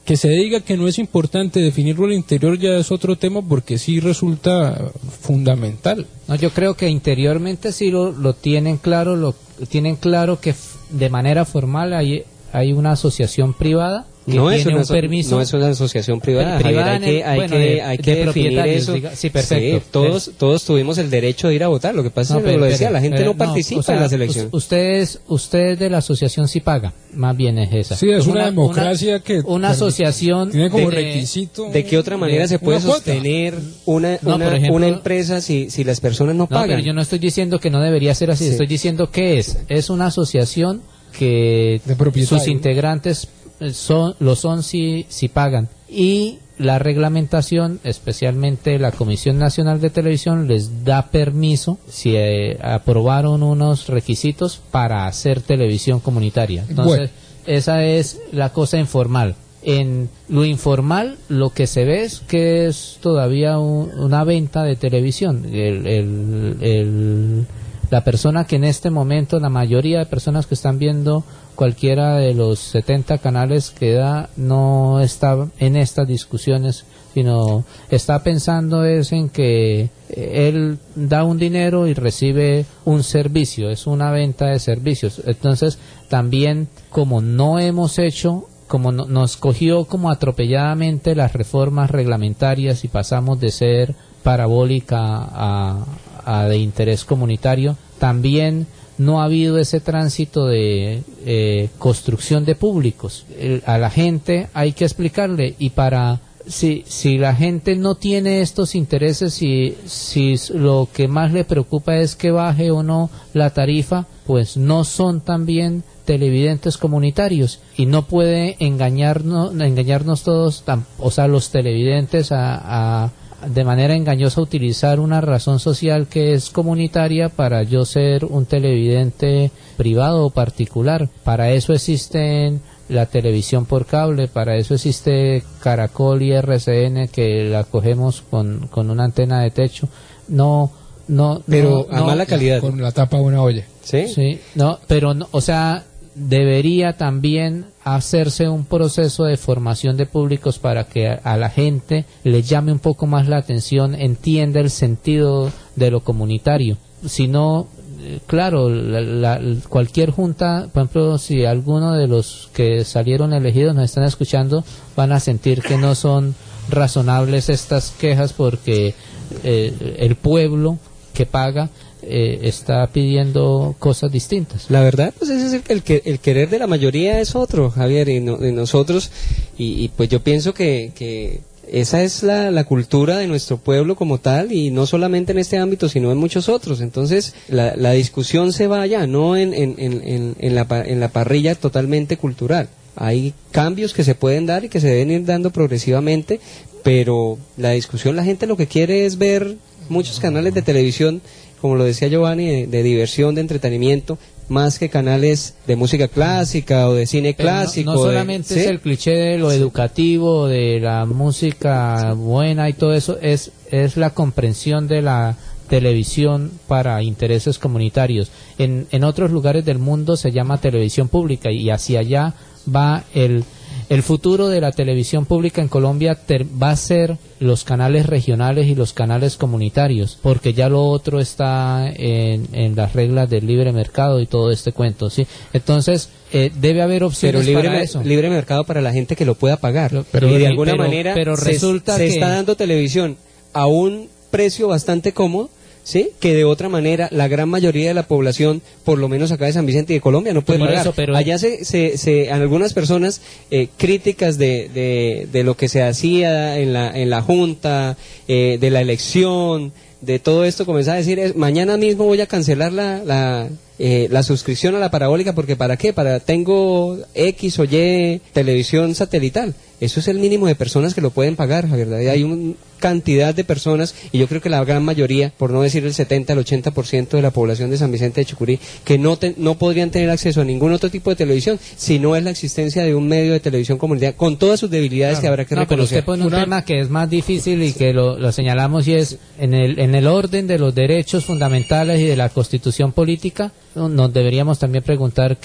que se diga que no es importante definirlo al interior ya es otro tema, porque sí resulta fundamental. No, yo creo que interiormente sí lo, lo tienen claro, lo tienen claro que f- de manera formal hay, hay una asociación privada que no tiene es una, un permiso. No es una asociación privada, privada Javier, hay que, hay bueno, que, de, hay de que definir eso. Diga, sí, perfecto. Sí, todos, todos tuvimos el derecho de ir a votar, lo que pasa No, es que pero, lo decía, pero, la gente pero, no participa no, o sea, en las elecciones. Ustedes, ustedes de la asociación sí paga, más bien es esa. Sí, es una, una democracia una, que... Una asociación... Tiene como de, requisito... ¿De qué otra manera de, se puede una cuota. sostener una, no, una, ejemplo, una empresa si, si las personas no, no pagan? No, pero yo no estoy diciendo que no debería ser así, sí. Estoy diciendo que es. Es una asociación que sus integrantes son lo son si, si pagan. Y la reglamentación, especialmente la Comisión Nacional de Televisión, les da permiso si eh, aprobaron unos requisitos para hacer televisión comunitaria. Entonces, bueno. Esa es la cosa informal. En lo informal, lo que se ve es que es todavía un, una venta de televisión. El, el, el, la persona que en este momento, la mayoría de personas que están viendo cualquiera de los setenta canales que da, no está en estas discusiones, sino está pensando es en que él da un dinero y recibe un servicio, es una venta de servicios. Entonces, también como no hemos hecho, como no, nos cogió como atropelladamente las reformas reglamentarias y pasamos de ser parabólica a, a de interés comunitario, también no ha habido ese tránsito de eh, construcción de públicos. El, a la gente hay que explicarle, y para si si la gente no tiene estos intereses, si si lo que más le preocupa es que baje o no la tarifa, pues no son también televidentes comunitarios, y no puede engañarnos engañarnos todos, o sea, los televidentes a, a de manera engañosa utilizar una razón social que es comunitaria para yo ser un televidente privado o particular. Para eso existen la televisión por cable, para eso existe Caracol y R C N, que la cogemos con, con una antena de techo. No, no, pero no, a no, mala calidad. Con la tapa de una olla. Sí. Sí, no, pero no, o sea, debería también hacerse un proceso de formación de públicos para que a, a la gente le llame un poco más la atención, entienda el sentido de lo comunitario. Si no, eh, claro, la, la, cualquier junta, por ejemplo, si alguno de los que salieron elegidos nos están escuchando, van a sentir que no son razonables estas quejas, porque eh, el pueblo que paga Eh, está pidiendo cosas distintas. La verdad, pues ese es el, el, que, el querer de la mayoría es otro, Javier, y, no, y nosotros, y, y pues yo pienso que, que esa es la, la cultura de nuestro pueblo como tal, y no solamente en este ámbito, sino en muchos otros. Entonces, la, la discusión se va allá, no en, en, en, en, en, la, en la parrilla totalmente cultural. Hay cambios que se pueden dar y que se deben ir dando progresivamente, pero la discusión, la gente lo que quiere es ver muchos canales de televisión, como lo decía Giovanni, de, de diversión, de entretenimiento, más que canales de música clásica o de cine Pero clásico. No, no solamente de, es ¿sí? el cliché de lo educativo, de la música buena y todo eso, es, es la comprensión de la televisión para intereses comunitarios. En, en otros lugares del mundo se llama televisión pública, y hacia allá va el... El futuro de la televisión pública en Colombia ter, va a ser los canales regionales y los canales comunitarios, porque ya lo otro está en, en las reglas del libre mercado y todo este cuento, ¿sí? Entonces, eh, debe haber opciones pero libre, para eso. Libre mercado para la gente que lo pueda pagar. Pero, y de pero, alguna pero, manera pero se, resulta se que... está dando televisión a un precio bastante cómodo, ¿sí? Que de otra manera la gran mayoría de la población, por lo menos acá de San Vicente y de Colombia, no puede por pagar. Eso, pero... Allá se, se, se algunas personas eh, críticas de, de, de lo que se hacía en la, en la junta, eh, de la elección, de todo esto, comenzaba a decir, es, mañana mismo voy a cancelar la, la, eh, la suscripción a la parabólica, porque ¿para qué? Para tengo X o Y televisión satelital. Eso es el mínimo de personas que lo pueden pagar, ¿verdad? Y hay una cantidad de personas, y yo creo que la gran mayoría, por no decir el setenta, el ochenta por ciento de la población de San Vicente de Chucurí, que no, te, no podrían tener acceso a ningún otro tipo de televisión, si no es la existencia de un medio de televisión comunitaria, con todas sus debilidades, claro, que habrá que no, reconocer. Pero usted pone un Una... tema que es más difícil y que lo, lo señalamos, y es en el, en el orden de los derechos fundamentales y de la Constitución política, nos deberíamos también preguntar que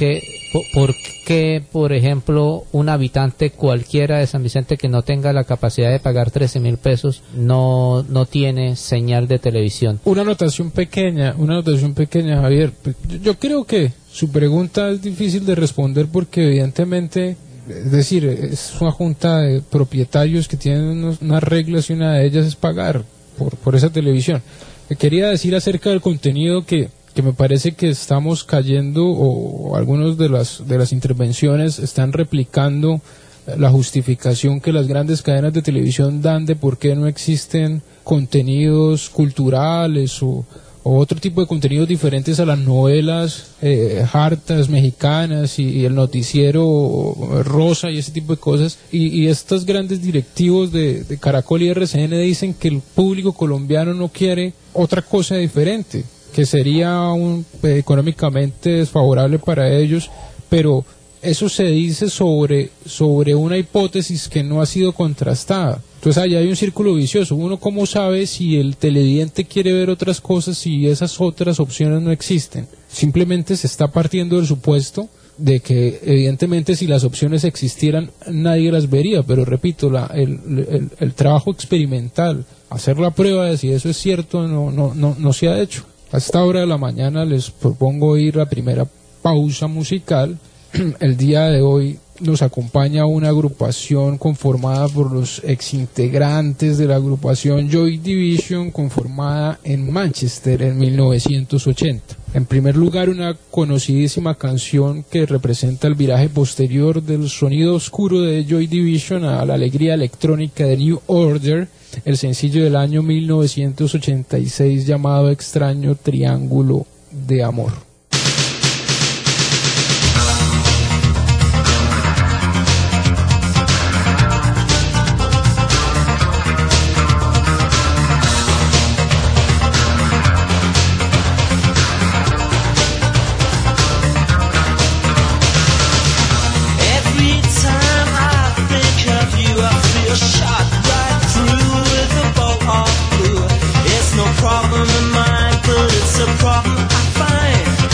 ¿Por, por qué, por ejemplo, un habitante cualquiera de San Vicente que no tenga la capacidad de pagar trece mil pesos no, no tiene señal de televisión? Una anotación pequeña, una anotación pequeña, Javier. Yo, yo creo que su pregunta es difícil de responder porque evidentemente, es decir, es una junta de propietarios que tienen unos, unas reglas y una de ellas es pagar por, por esa televisión. Le quería decir acerca del contenido que que me parece que estamos cayendo, o, o algunos de las de las intervenciones están replicando la justificación que las grandes cadenas de televisión dan de por qué no existen contenidos culturales o, o otro tipo de contenidos diferentes a las novelas eh, hartas mexicanas y, y el noticiero rosa y ese tipo de cosas, y, y estos grandes directivos de, de Caracol y R C N dicen que el público colombiano no quiere otra cosa diferente, que sería un, eh, económicamente desfavorable para ellos, pero eso se dice sobre, sobre una hipótesis que no ha sido contrastada. Entonces ahí hay un círculo vicioso. Uno, ¿cómo sabe si el televidente quiere ver otras cosas si esas otras opciones no existen? Simplemente se está partiendo del supuesto de que evidentemente si las opciones existieran nadie las vería, pero repito, la, el, el, el trabajo experimental, hacer la prueba de si eso es cierto no, no, no, no se ha hecho. A esta hora de la mañana les propongo ir a la primera pausa musical. El día de hoy nos acompaña una agrupación conformada por los exintegrantes de la agrupación Joy Division, conformada en Manchester en mil novecientos ochenta. En primer lugar, una conocidísima canción que representa el viraje posterior del sonido oscuro de Joy Division a la alegría electrónica de New Order, el sencillo del año mil novecientos ochenta y seis llamado Extraño Triángulo de Amor. Problem in mind, but it's a problem I find.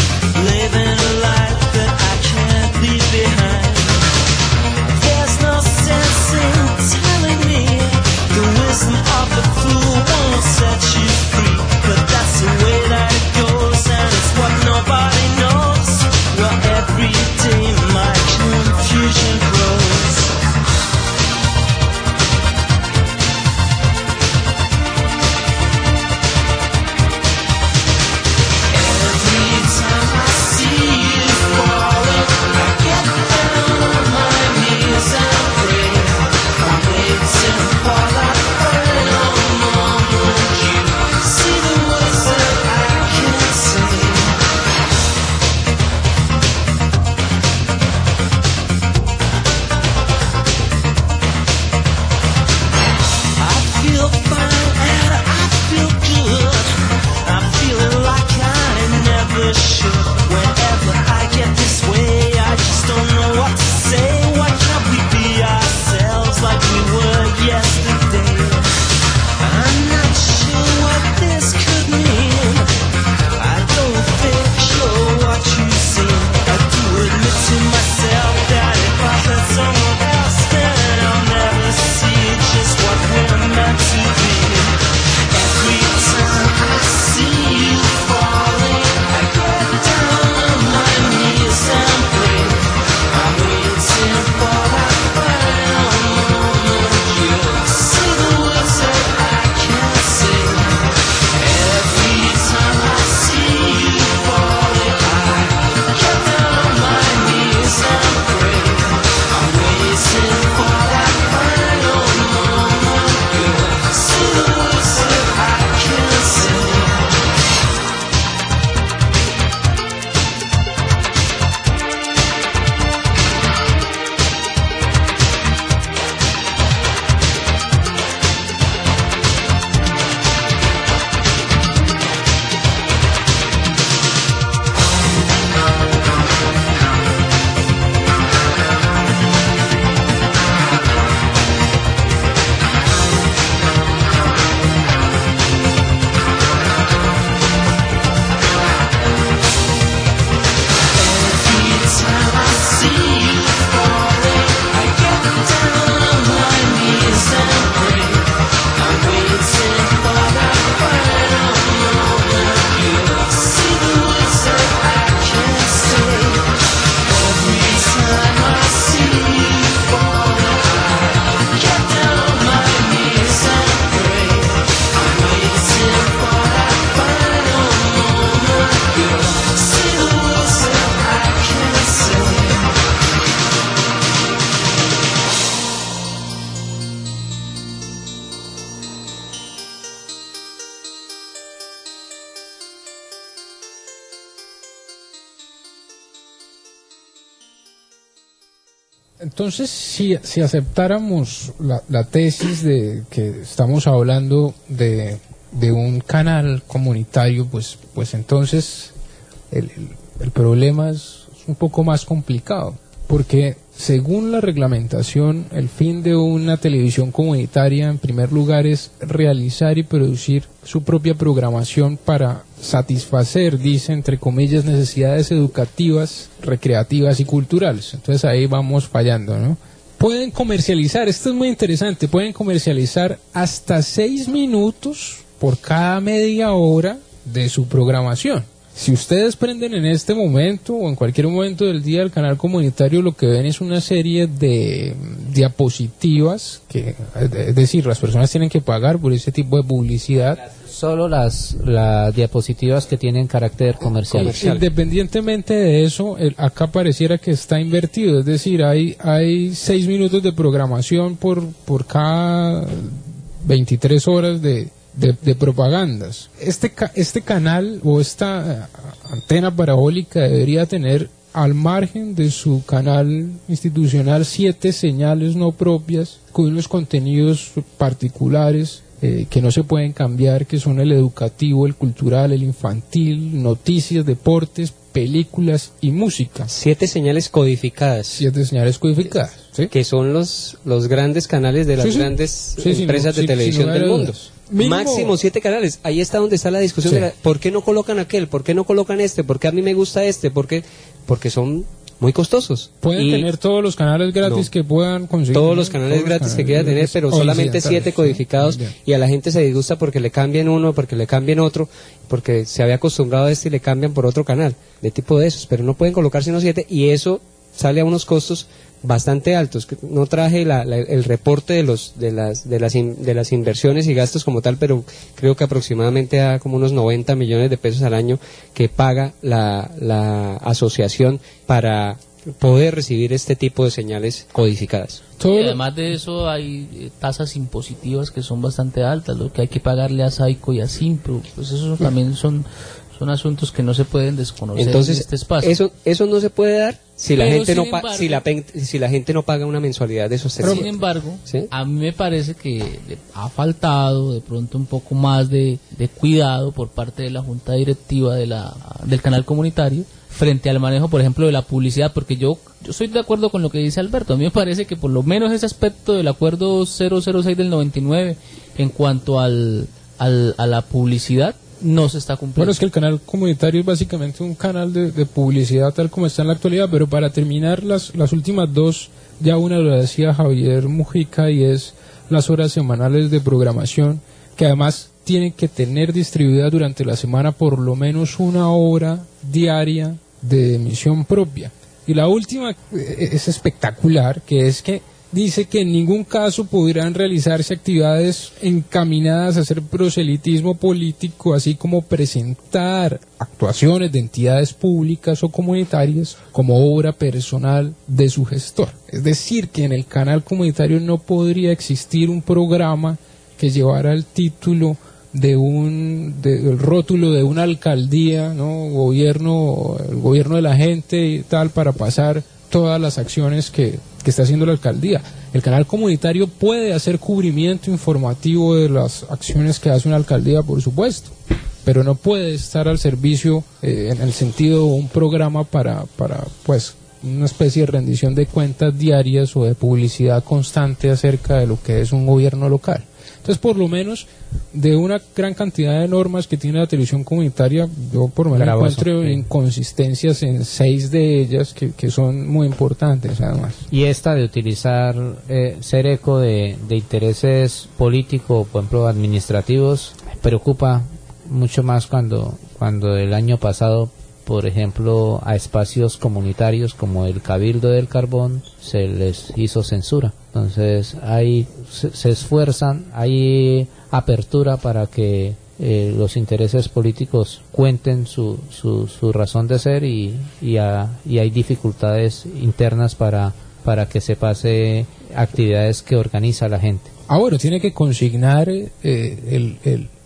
Entonces, si, si aceptáramos la, la tesis de que estamos hablando de, de un canal comunitario, pues, pues entonces el, el, el problema es un poco más complicado, porque según la reglamentación, el fin de una televisión comunitaria, en primer lugar, es realizar y producir su propia programación para satisfacer, dice, entre comillas, necesidades educativas, recreativas y culturales. Entonces ahí vamos fallando, ¿no? Pueden comercializar, esto es muy interesante, pueden comercializar hasta seis minutos por cada media hora de su programación. Si ustedes prenden en este momento o en cualquier momento del día el canal comunitario, lo que ven es una serie de diapositivas, que, es decir, las personas tienen que pagar por ese tipo de publicidad. Solo las, las diapositivas que tienen carácter comercial. comercial. Independientemente de eso, el, acá pareciera que está invertido, es decir, hay, hay seis minutos de programación por, por cada veintitrés horas de... De, de propagandas. Este, ca este canal o esta uh, antena parabólica debería tener, al margen de su canal institucional, siete señales no propias con unos contenidos particulares eh, que no se pueden cambiar, que son el educativo, el cultural, el infantil, noticias, deportes, películas y música. Siete señales codificadas. Siete señales codificadas, ¿sí? Que son los, los grandes canales de las sí, sí. grandes sí, empresas sí, de no, televisión sí, sí, no del mundo. dudas. Mínimo. Máximo siete canales. Ahí está donde está la discusión. Sí. De la, ¿por qué no colocan aquel? ¿Por qué no colocan este? ¿Por qué a mí me gusta este? ¿Por qué? Porque son muy costosos. Pueden y tener todos los canales gratis no, que puedan conseguir. Todos los canales todos gratis los canales que quieran tener, pero solamente siete codificados, sí. Y a la gente se disgusta porque le cambian uno, porque le cambian otro, porque se había acostumbrado a este y le cambian por otro canal, de tipo de esos, pero no pueden colocar sino siete y eso sale a unos costos bastante altos. No traje la, la, el reporte de los de las de las in, de las inversiones y gastos como tal, pero creo que aproximadamente da como unos noventa millones de pesos al año que paga la, la asociación para poder recibir este tipo de señales codificadas. Y además de eso hay eh, tasas impositivas que son bastante altas, lo que hay que pagarle a Saico y a Simpro, pues esos también son son asuntos que no se pueden desconocer. Entonces, en este espacio. Eso eso no se puede dar si la Pero gente no embargo, si la si la gente no paga una mensualidad de esos servicios. Sin embargo, ¿sí? A mí me parece que le ha faltado de pronto un poco más de, de cuidado por parte de la junta directiva de la del canal comunitario frente al manejo, por ejemplo, de la publicidad, porque yo yo estoy de acuerdo con lo que dice Alberto. A mí me parece que por lo menos ese aspecto del acuerdo cero cero seis del noventa y nueve en cuanto al, al a la publicidad no se está cumpliendo. Bueno, es que el canal comunitario es básicamente un canal de, de publicidad tal como está en la actualidad, pero para terminar las, las últimas dos, ya una lo decía Javier Mujica, y es las horas semanales de programación, que además tienen que tener distribuida durante la semana por lo menos una hora diaria de emisión propia. Y la última es espectacular, que es que dice que en ningún caso podrán realizarse actividades encaminadas a hacer proselitismo político, así como presentar actuaciones de entidades públicas o comunitarias como obra personal de su gestor. Es decir, que en el canal comunitario no podría existir un programa que llevara el título de un de, el rótulo de una alcaldía, ¿no? Gobierno, el gobierno de la gente y tal, para pasar todas las acciones que, que está haciendo la alcaldía. El canal comunitario puede hacer cubrimiento informativo de las acciones que hace una alcaldía, por supuesto, pero no puede estar al servicio eh, en el sentido de un programa para, para pues una especie de rendición de cuentas diarias o de publicidad constante acerca de lo que es un gobierno local. Entonces, por lo menos, de una gran cantidad de normas que tiene la televisión comunitaria, yo por lo menos encuentro sí. inconsistencias en seis de ellas que, que son muy importantes, además. Y esta de utilizar, eh, ser eco de, de intereses políticos, por ejemplo, administrativos, me preocupa mucho más cuando, cuando el año pasado, por ejemplo, a espacios comunitarios como el Cabildo del Carbón se les hizo censura. Entonces, ahí se, se esfuerzan, hay apertura para que eh, los intereses políticos cuenten su, su, su razón de ser y, y, a, y hay dificultades internas para, para que se pase actividades que organiza la gente. Ah, bueno, tiene que consignar eh, el... el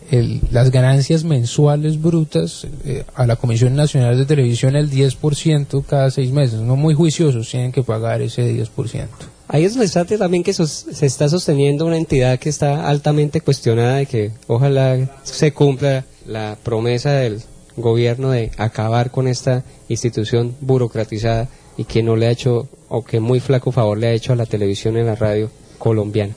el, las ganancias mensuales brutas eh, a la Comisión Nacional de Televisión el diez por ciento cada seis meses. No muy juiciosos, tienen que pagar ese diez por ciento. Ahí es donde está también que sos, se está sosteniendo una entidad que está altamente cuestionada, de que ojalá se cumpla la promesa del gobierno de acabar con esta institución burocratizada y que no le ha hecho, o que muy flaco favor le ha hecho a la televisión y a la radio colombiana.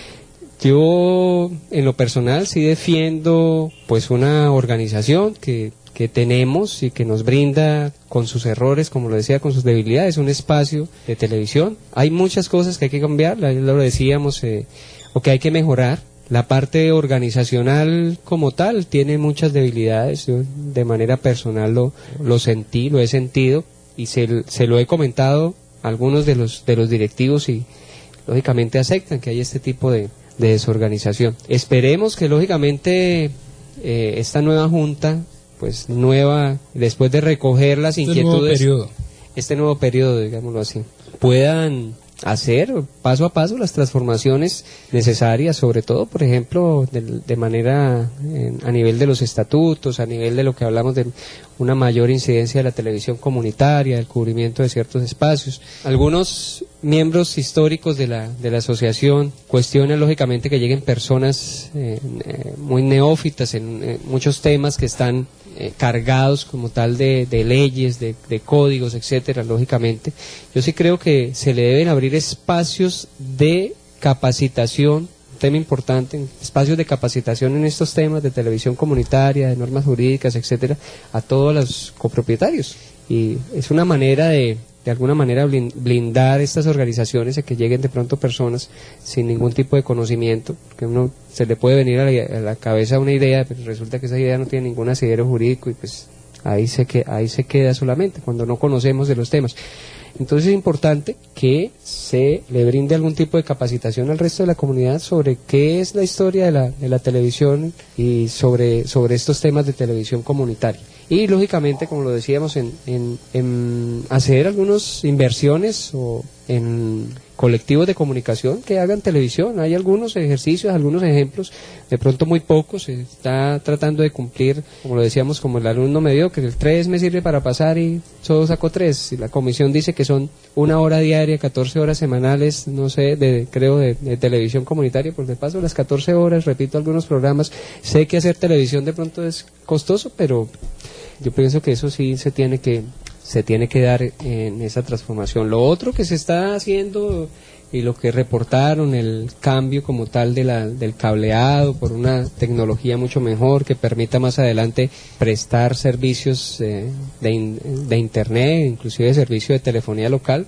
Yo, en lo personal, sí defiendo pues una organización que, que tenemos y que nos brinda, con sus errores, como lo decía, con sus debilidades, un espacio de televisión. Hay muchas cosas que hay que cambiar, lo decíamos, eh, o que hay que mejorar. La parte organizacional como tal tiene muchas debilidades. Yo de manera personal lo, lo sentí, lo he sentido, y se, se lo he comentado a algunos de los, de los directivos, y lógicamente aceptan que hay este tipo de de desorganización. Esperemos que lógicamente eh, esta nueva junta, pues nueva, después de recoger las este inquietudes, nuevo periodo. este nuevo periodo, digámoslo así, puedan hacer paso a paso las transformaciones necesarias, sobre todo, por ejemplo, de, de manera eh, a nivel de los estatutos, a nivel de lo que hablamos de una mayor incidencia de la televisión comunitaria, del cubrimiento de ciertos espacios. Algunos miembros históricos de la de la asociación cuestionan lógicamente que lleguen personas eh, eh, muy neófitas en eh, muchos temas que están eh, cargados como tal de, de leyes, de, de códigos, etcétera. Lógicamente, yo sí creo que se le deben abrir espacios de capacitación, un tema importante, espacios de capacitación en estos temas de televisión comunitaria, de normas jurídicas, etcétera, a todos los copropietarios. Y es una manera de de alguna manera blindar estas organizaciones, a que lleguen de pronto personas sin ningún tipo de conocimiento, porque uno se le puede venir a la, a la cabeza una idea, pero resulta que esa idea no tiene ningún asidero jurídico, y pues ahí se, que, ahí se queda solamente, cuando no conocemos de los temas. Entonces es importante que se le brinde algún tipo de capacitación al resto de la comunidad sobre qué es la historia de la, de la televisión y sobre, sobre estos temas de televisión comunitaria. Y lógicamente, como lo decíamos, en, en, en hacer algunas inversiones o en colectivos de comunicación que hagan televisión. Hay algunos ejercicios, algunos ejemplos, de pronto muy pocos. Se está tratando de cumplir, como lo decíamos, como el alumno mediocre, el tres me sirve para pasar y solo saco tres. Si la comisión dice que son una hora diaria, catorce horas semanales, no sé, de, creo de, de televisión comunitaria, pues de paso las catorce horas, repito algunos programas. Sé que hacer televisión de pronto es costoso, pero yo pienso que eso sí se tiene que se tiene que dar en esa transformación. Lo otro que se está haciendo y lo que reportaron, el cambio como tal de la, del cableado por una tecnología mucho mejor que permita más adelante prestar servicios eh, de, in, de internet, inclusive servicio de telefonía local,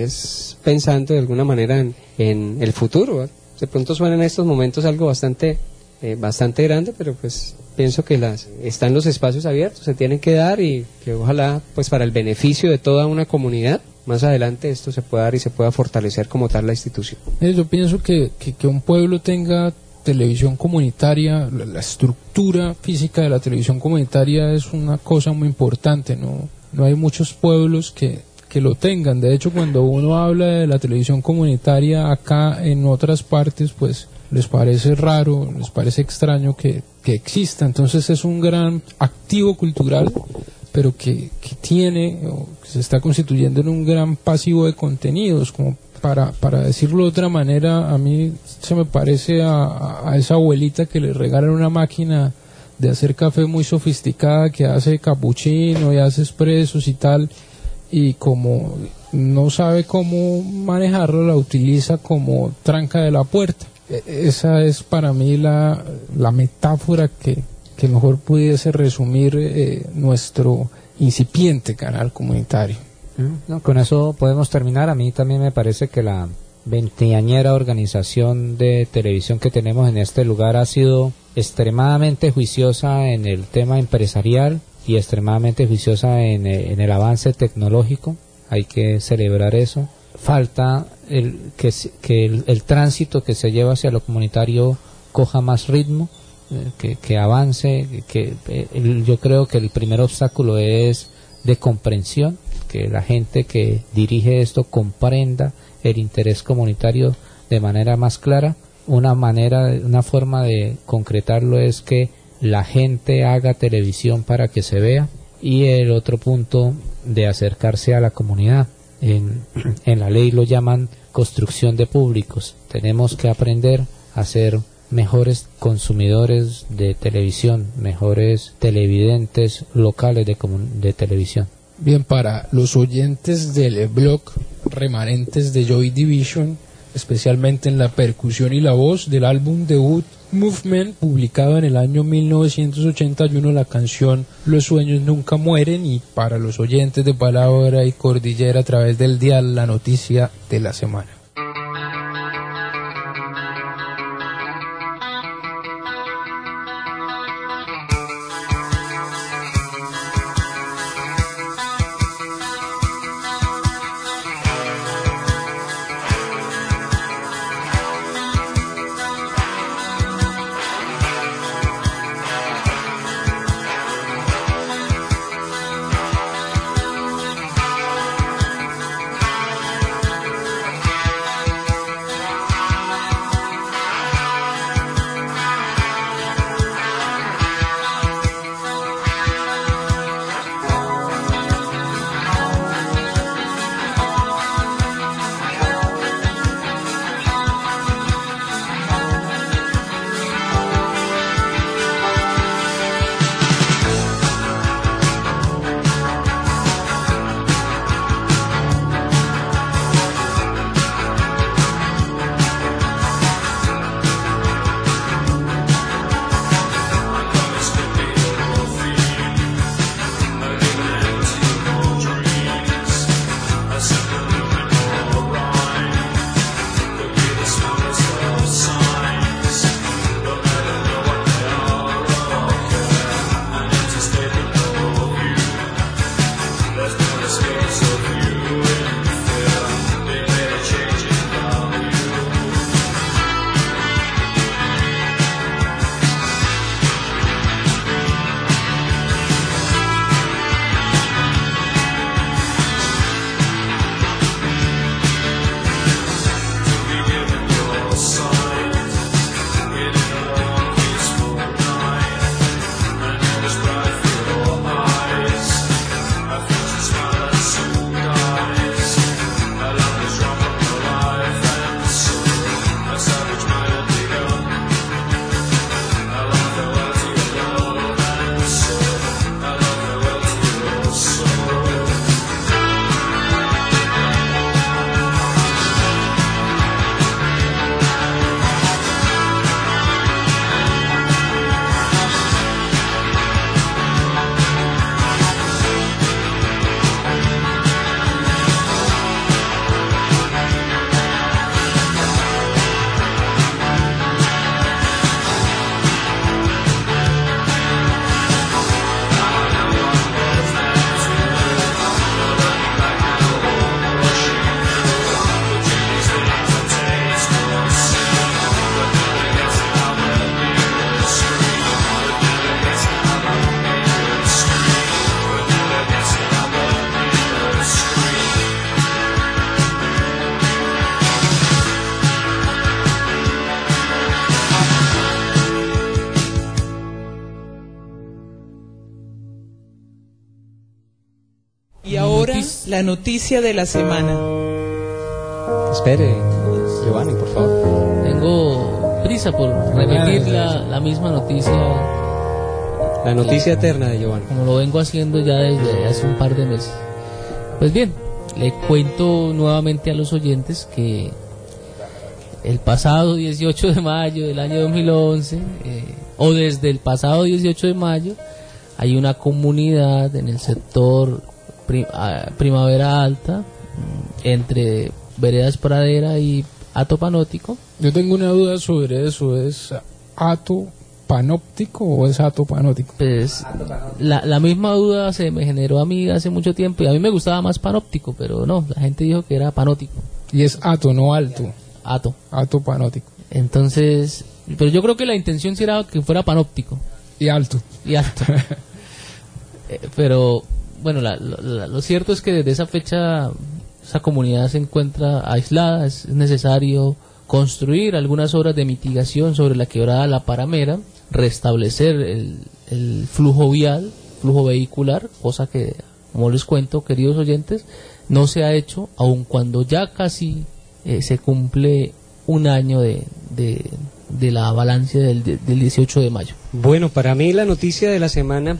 es pensando de alguna manera en, en el futuro, ¿verdad? De pronto suena en estos momentos algo bastante eh, bastante grande, pero pues pienso que las están los espacios abiertos, se tienen que dar, y que ojalá pues para el beneficio de toda una comunidad más adelante esto se pueda dar y se pueda fortalecer como tal la institución. Yo pienso que, que, que un pueblo tenga televisión comunitaria, la, la estructura física de la televisión comunitaria es una cosa muy importante, no, no hay muchos pueblos que, que lo tengan. De hecho, cuando uno habla de la televisión comunitaria acá en otras partes, pues les parece raro, les parece extraño que, que exista. Entonces es un gran activo cultural, pero que, que tiene, o que se está constituyendo en un gran pasivo de contenidos. Como para, para decirlo de otra manera, a mí se me parece a, a esa abuelita que le regalan una máquina de hacer café muy sofisticada, que hace capuchino y hace expresos y tal, y como no sabe cómo manejarlo, la utiliza como tranca de la puerta. Esa es para mí la, la metáfora que, que mejor pudiese resumir eh, nuestro incipiente canal comunitario. No, con eso podemos terminar. A mí también me parece que la veinteañera organización de televisión que tenemos en este lugar ha sido extremadamente juiciosa en el tema empresarial y extremadamente juiciosa en, en el avance tecnológico. Hay que celebrar eso. Falta el, que, que el, el tránsito que se lleva hacia lo comunitario coja más ritmo, eh, que, que avance, que eh, el, yo creo que el primer obstáculo es de comprensión, que la gente que dirige esto comprenda el interés comunitario de manera más clara. Una manera, una forma de concretarlo es que la gente haga televisión para que se vea, y el otro punto de acercarse a la comunidad. En, en la ley lo llaman construcción de públicos. Tenemos que aprender a ser mejores consumidores de televisión, mejores televidentes locales de, de televisión. Bien, para los oyentes del blog remanentes de Joy Division, especialmente en la percusión y la voz del álbum debut Movement, publicado en el año mil novecientos ochenta y uno, la canción Los sueños nunca mueren, y para los oyentes de Palabra y Cordillera a través del dial, la noticia de la semana. Y ahora, la noticia de la semana. Espere, Giovanni, por favor. Tengo prisa por repetir la, la misma noticia. La noticia eterna de Giovanni. Como lo vengo haciendo ya desde hace un par de meses. Pues bien, le cuento nuevamente a los oyentes que el pasado dieciocho de mayo del año dos mil once, eh, o desde el pasado dieciocho de mayo, hay una comunidad en el sector prim- Primavera Alta, entre Veredas Pradera y Hato Panóptico. Yo tengo una duda sobre eso, ¿es Hato Panóptico o es Hato Panóptico? Pues la, la misma duda se me generó a mí hace mucho tiempo, y a mí me gustaba más Panóptico, pero no, la gente dijo que era Panóptico. Y es Hato, no Alto. Hato. Hato Panóptico. Entonces, pero yo creo que la intención sí era que fuera Panóptico. Y alto. Y alto. eh, pero, bueno, la, la, lo cierto es que desde esa fecha esa comunidad se encuentra aislada. Es necesario construir algunas obras de mitigación sobre la quebrada La Paramera, restablecer el, el flujo vial, flujo vehicular, cosa que, como les cuento, queridos oyentes, no se ha hecho, aun cuando ya casi eh, se cumple un año de, de, de la avalancha del, del dieciocho de mayo. Bueno, para mí la noticia de la semana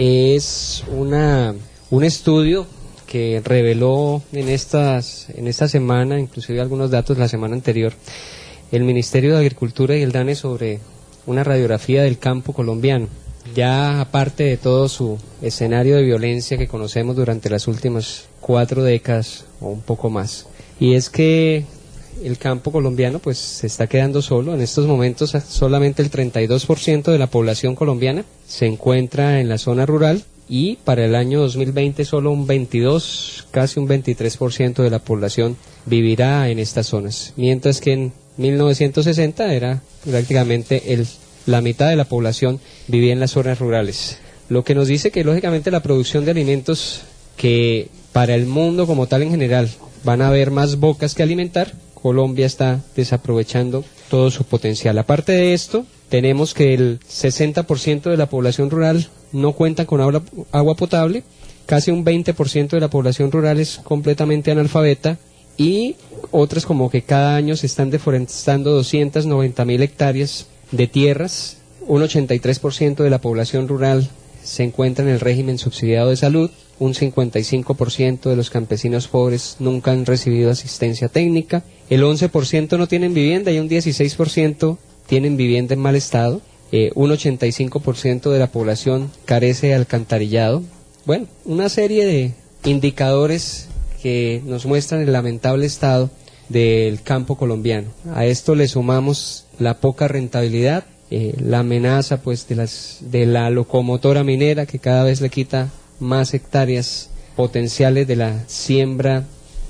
es una un estudio que reveló en estas en esta semana, inclusive algunos datos de la semana anterior, el Ministerio de Agricultura y el DANE sobre una radiografía del campo colombiano, ya aparte de todo su escenario de violencia que conocemos durante las últimas cuatro décadas o un poco más. Y es que el campo colombiano pues se está quedando solo. En estos momentos solamente el treinta y dos por ciento de la población colombiana se encuentra en la zona rural, y para el año dos mil veinte solo un veintidós, casi un veintitrés por ciento de la población vivirá en estas zonas, mientras que en mil novecientos sesenta era prácticamente el, la mitad de la población vivía en las zonas rurales, lo que nos dice que lógicamente la producción de alimentos, que para el mundo como tal en general van a haber más bocas que alimentar, Colombia está desaprovechando todo su potencial. Aparte de esto, tenemos que el sesenta por ciento de la población rural no cuenta con agua, agua potable, casi un veinte por ciento de la población rural es completamente analfabeta, y otras como que cada año se están deforestando doscientas noventa mil hectáreas de tierras, un ochenta y tres por ciento de la población rural se encuentra en el régimen subsidiado de salud, un cincuenta y cinco por ciento de los campesinos pobres nunca han recibido asistencia técnica, el once por ciento no tienen vivienda y un dieciséis por ciento tienen vivienda en mal estado, eh, un ochenta y cinco por ciento de la población carece de alcantarillado. Bueno, una serie de indicadores que nos muestran el lamentable estado del campo colombiano. A esto le sumamos la poca rentabilidad, eh, la amenaza pues de las de la locomotora minera, que cada vez le quita más hectáreas potenciales de la siembra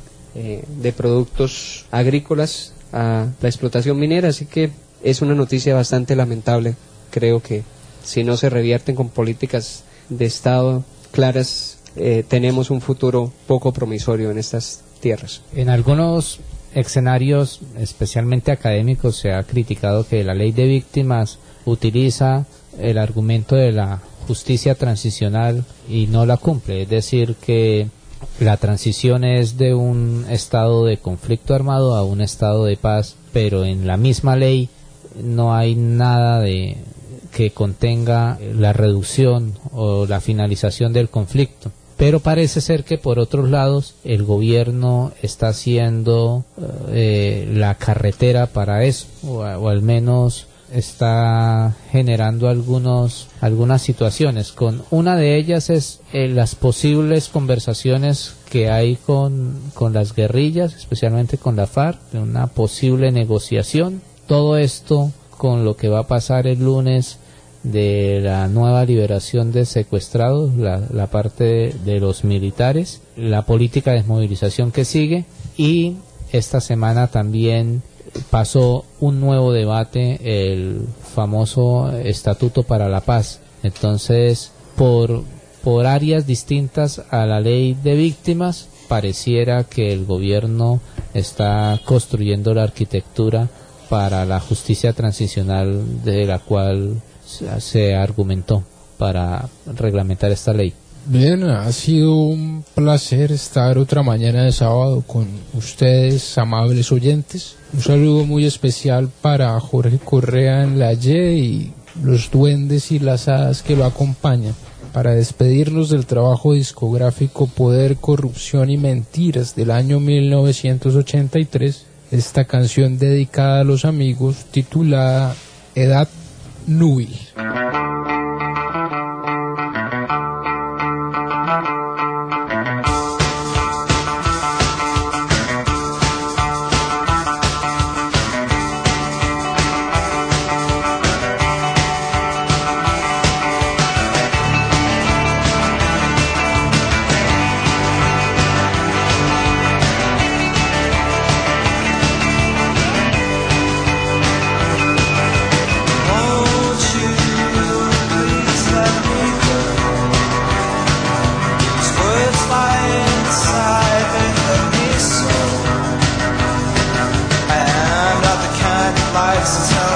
eh, de productos agrícolas a la explotación minera. Así que es una noticia bastante lamentable. Creo que si no se revierten con políticas de Estado claras, eh, tenemos un futuro poco promisorio en estas tierras. En algunos escenarios, especialmente académicos, se ha criticado que la ley de víctimas utiliza el argumento de la justicia transicional y no la cumple, es decir, que la transición es de un estado de conflicto armado a un estado de paz, pero en la misma ley no hay nada de que contenga la reducción o la finalización del conflicto. Pero parece ser que por otros lados el gobierno está haciendo eh, la carretera para eso, o, o al menos está generando algunos algunas situaciones. Con una de ellas es eh, las posibles conversaciones que hay con, con las guerrillas, especialmente con la FARC, de una posible negociación. Todo esto con lo que va a pasar el lunes de la nueva liberación de secuestrados, la, la parte de, de los militares, la política de desmovilización que sigue, y esta semana también pasó un nuevo debate, el famoso Estatuto para la Paz. Entonces, por, por áreas distintas a la ley de víctimas, pareciera que el gobierno está construyendo la arquitectura para la justicia transicional de la cual se argumentó para reglamentar esta ley. Bien, ha sido un placer estar otra mañana de sábado con ustedes, amables oyentes. Un saludo muy especial para Jorge Correa en la Y y los duendes y las hadas que lo acompañan. Para despedirnos del trabajo discográfico Poder, Corrupción y Mentiras del año mil novecientos ochenta y tres, esta canción dedicada a los amigos titulada Edad Núbil. Life's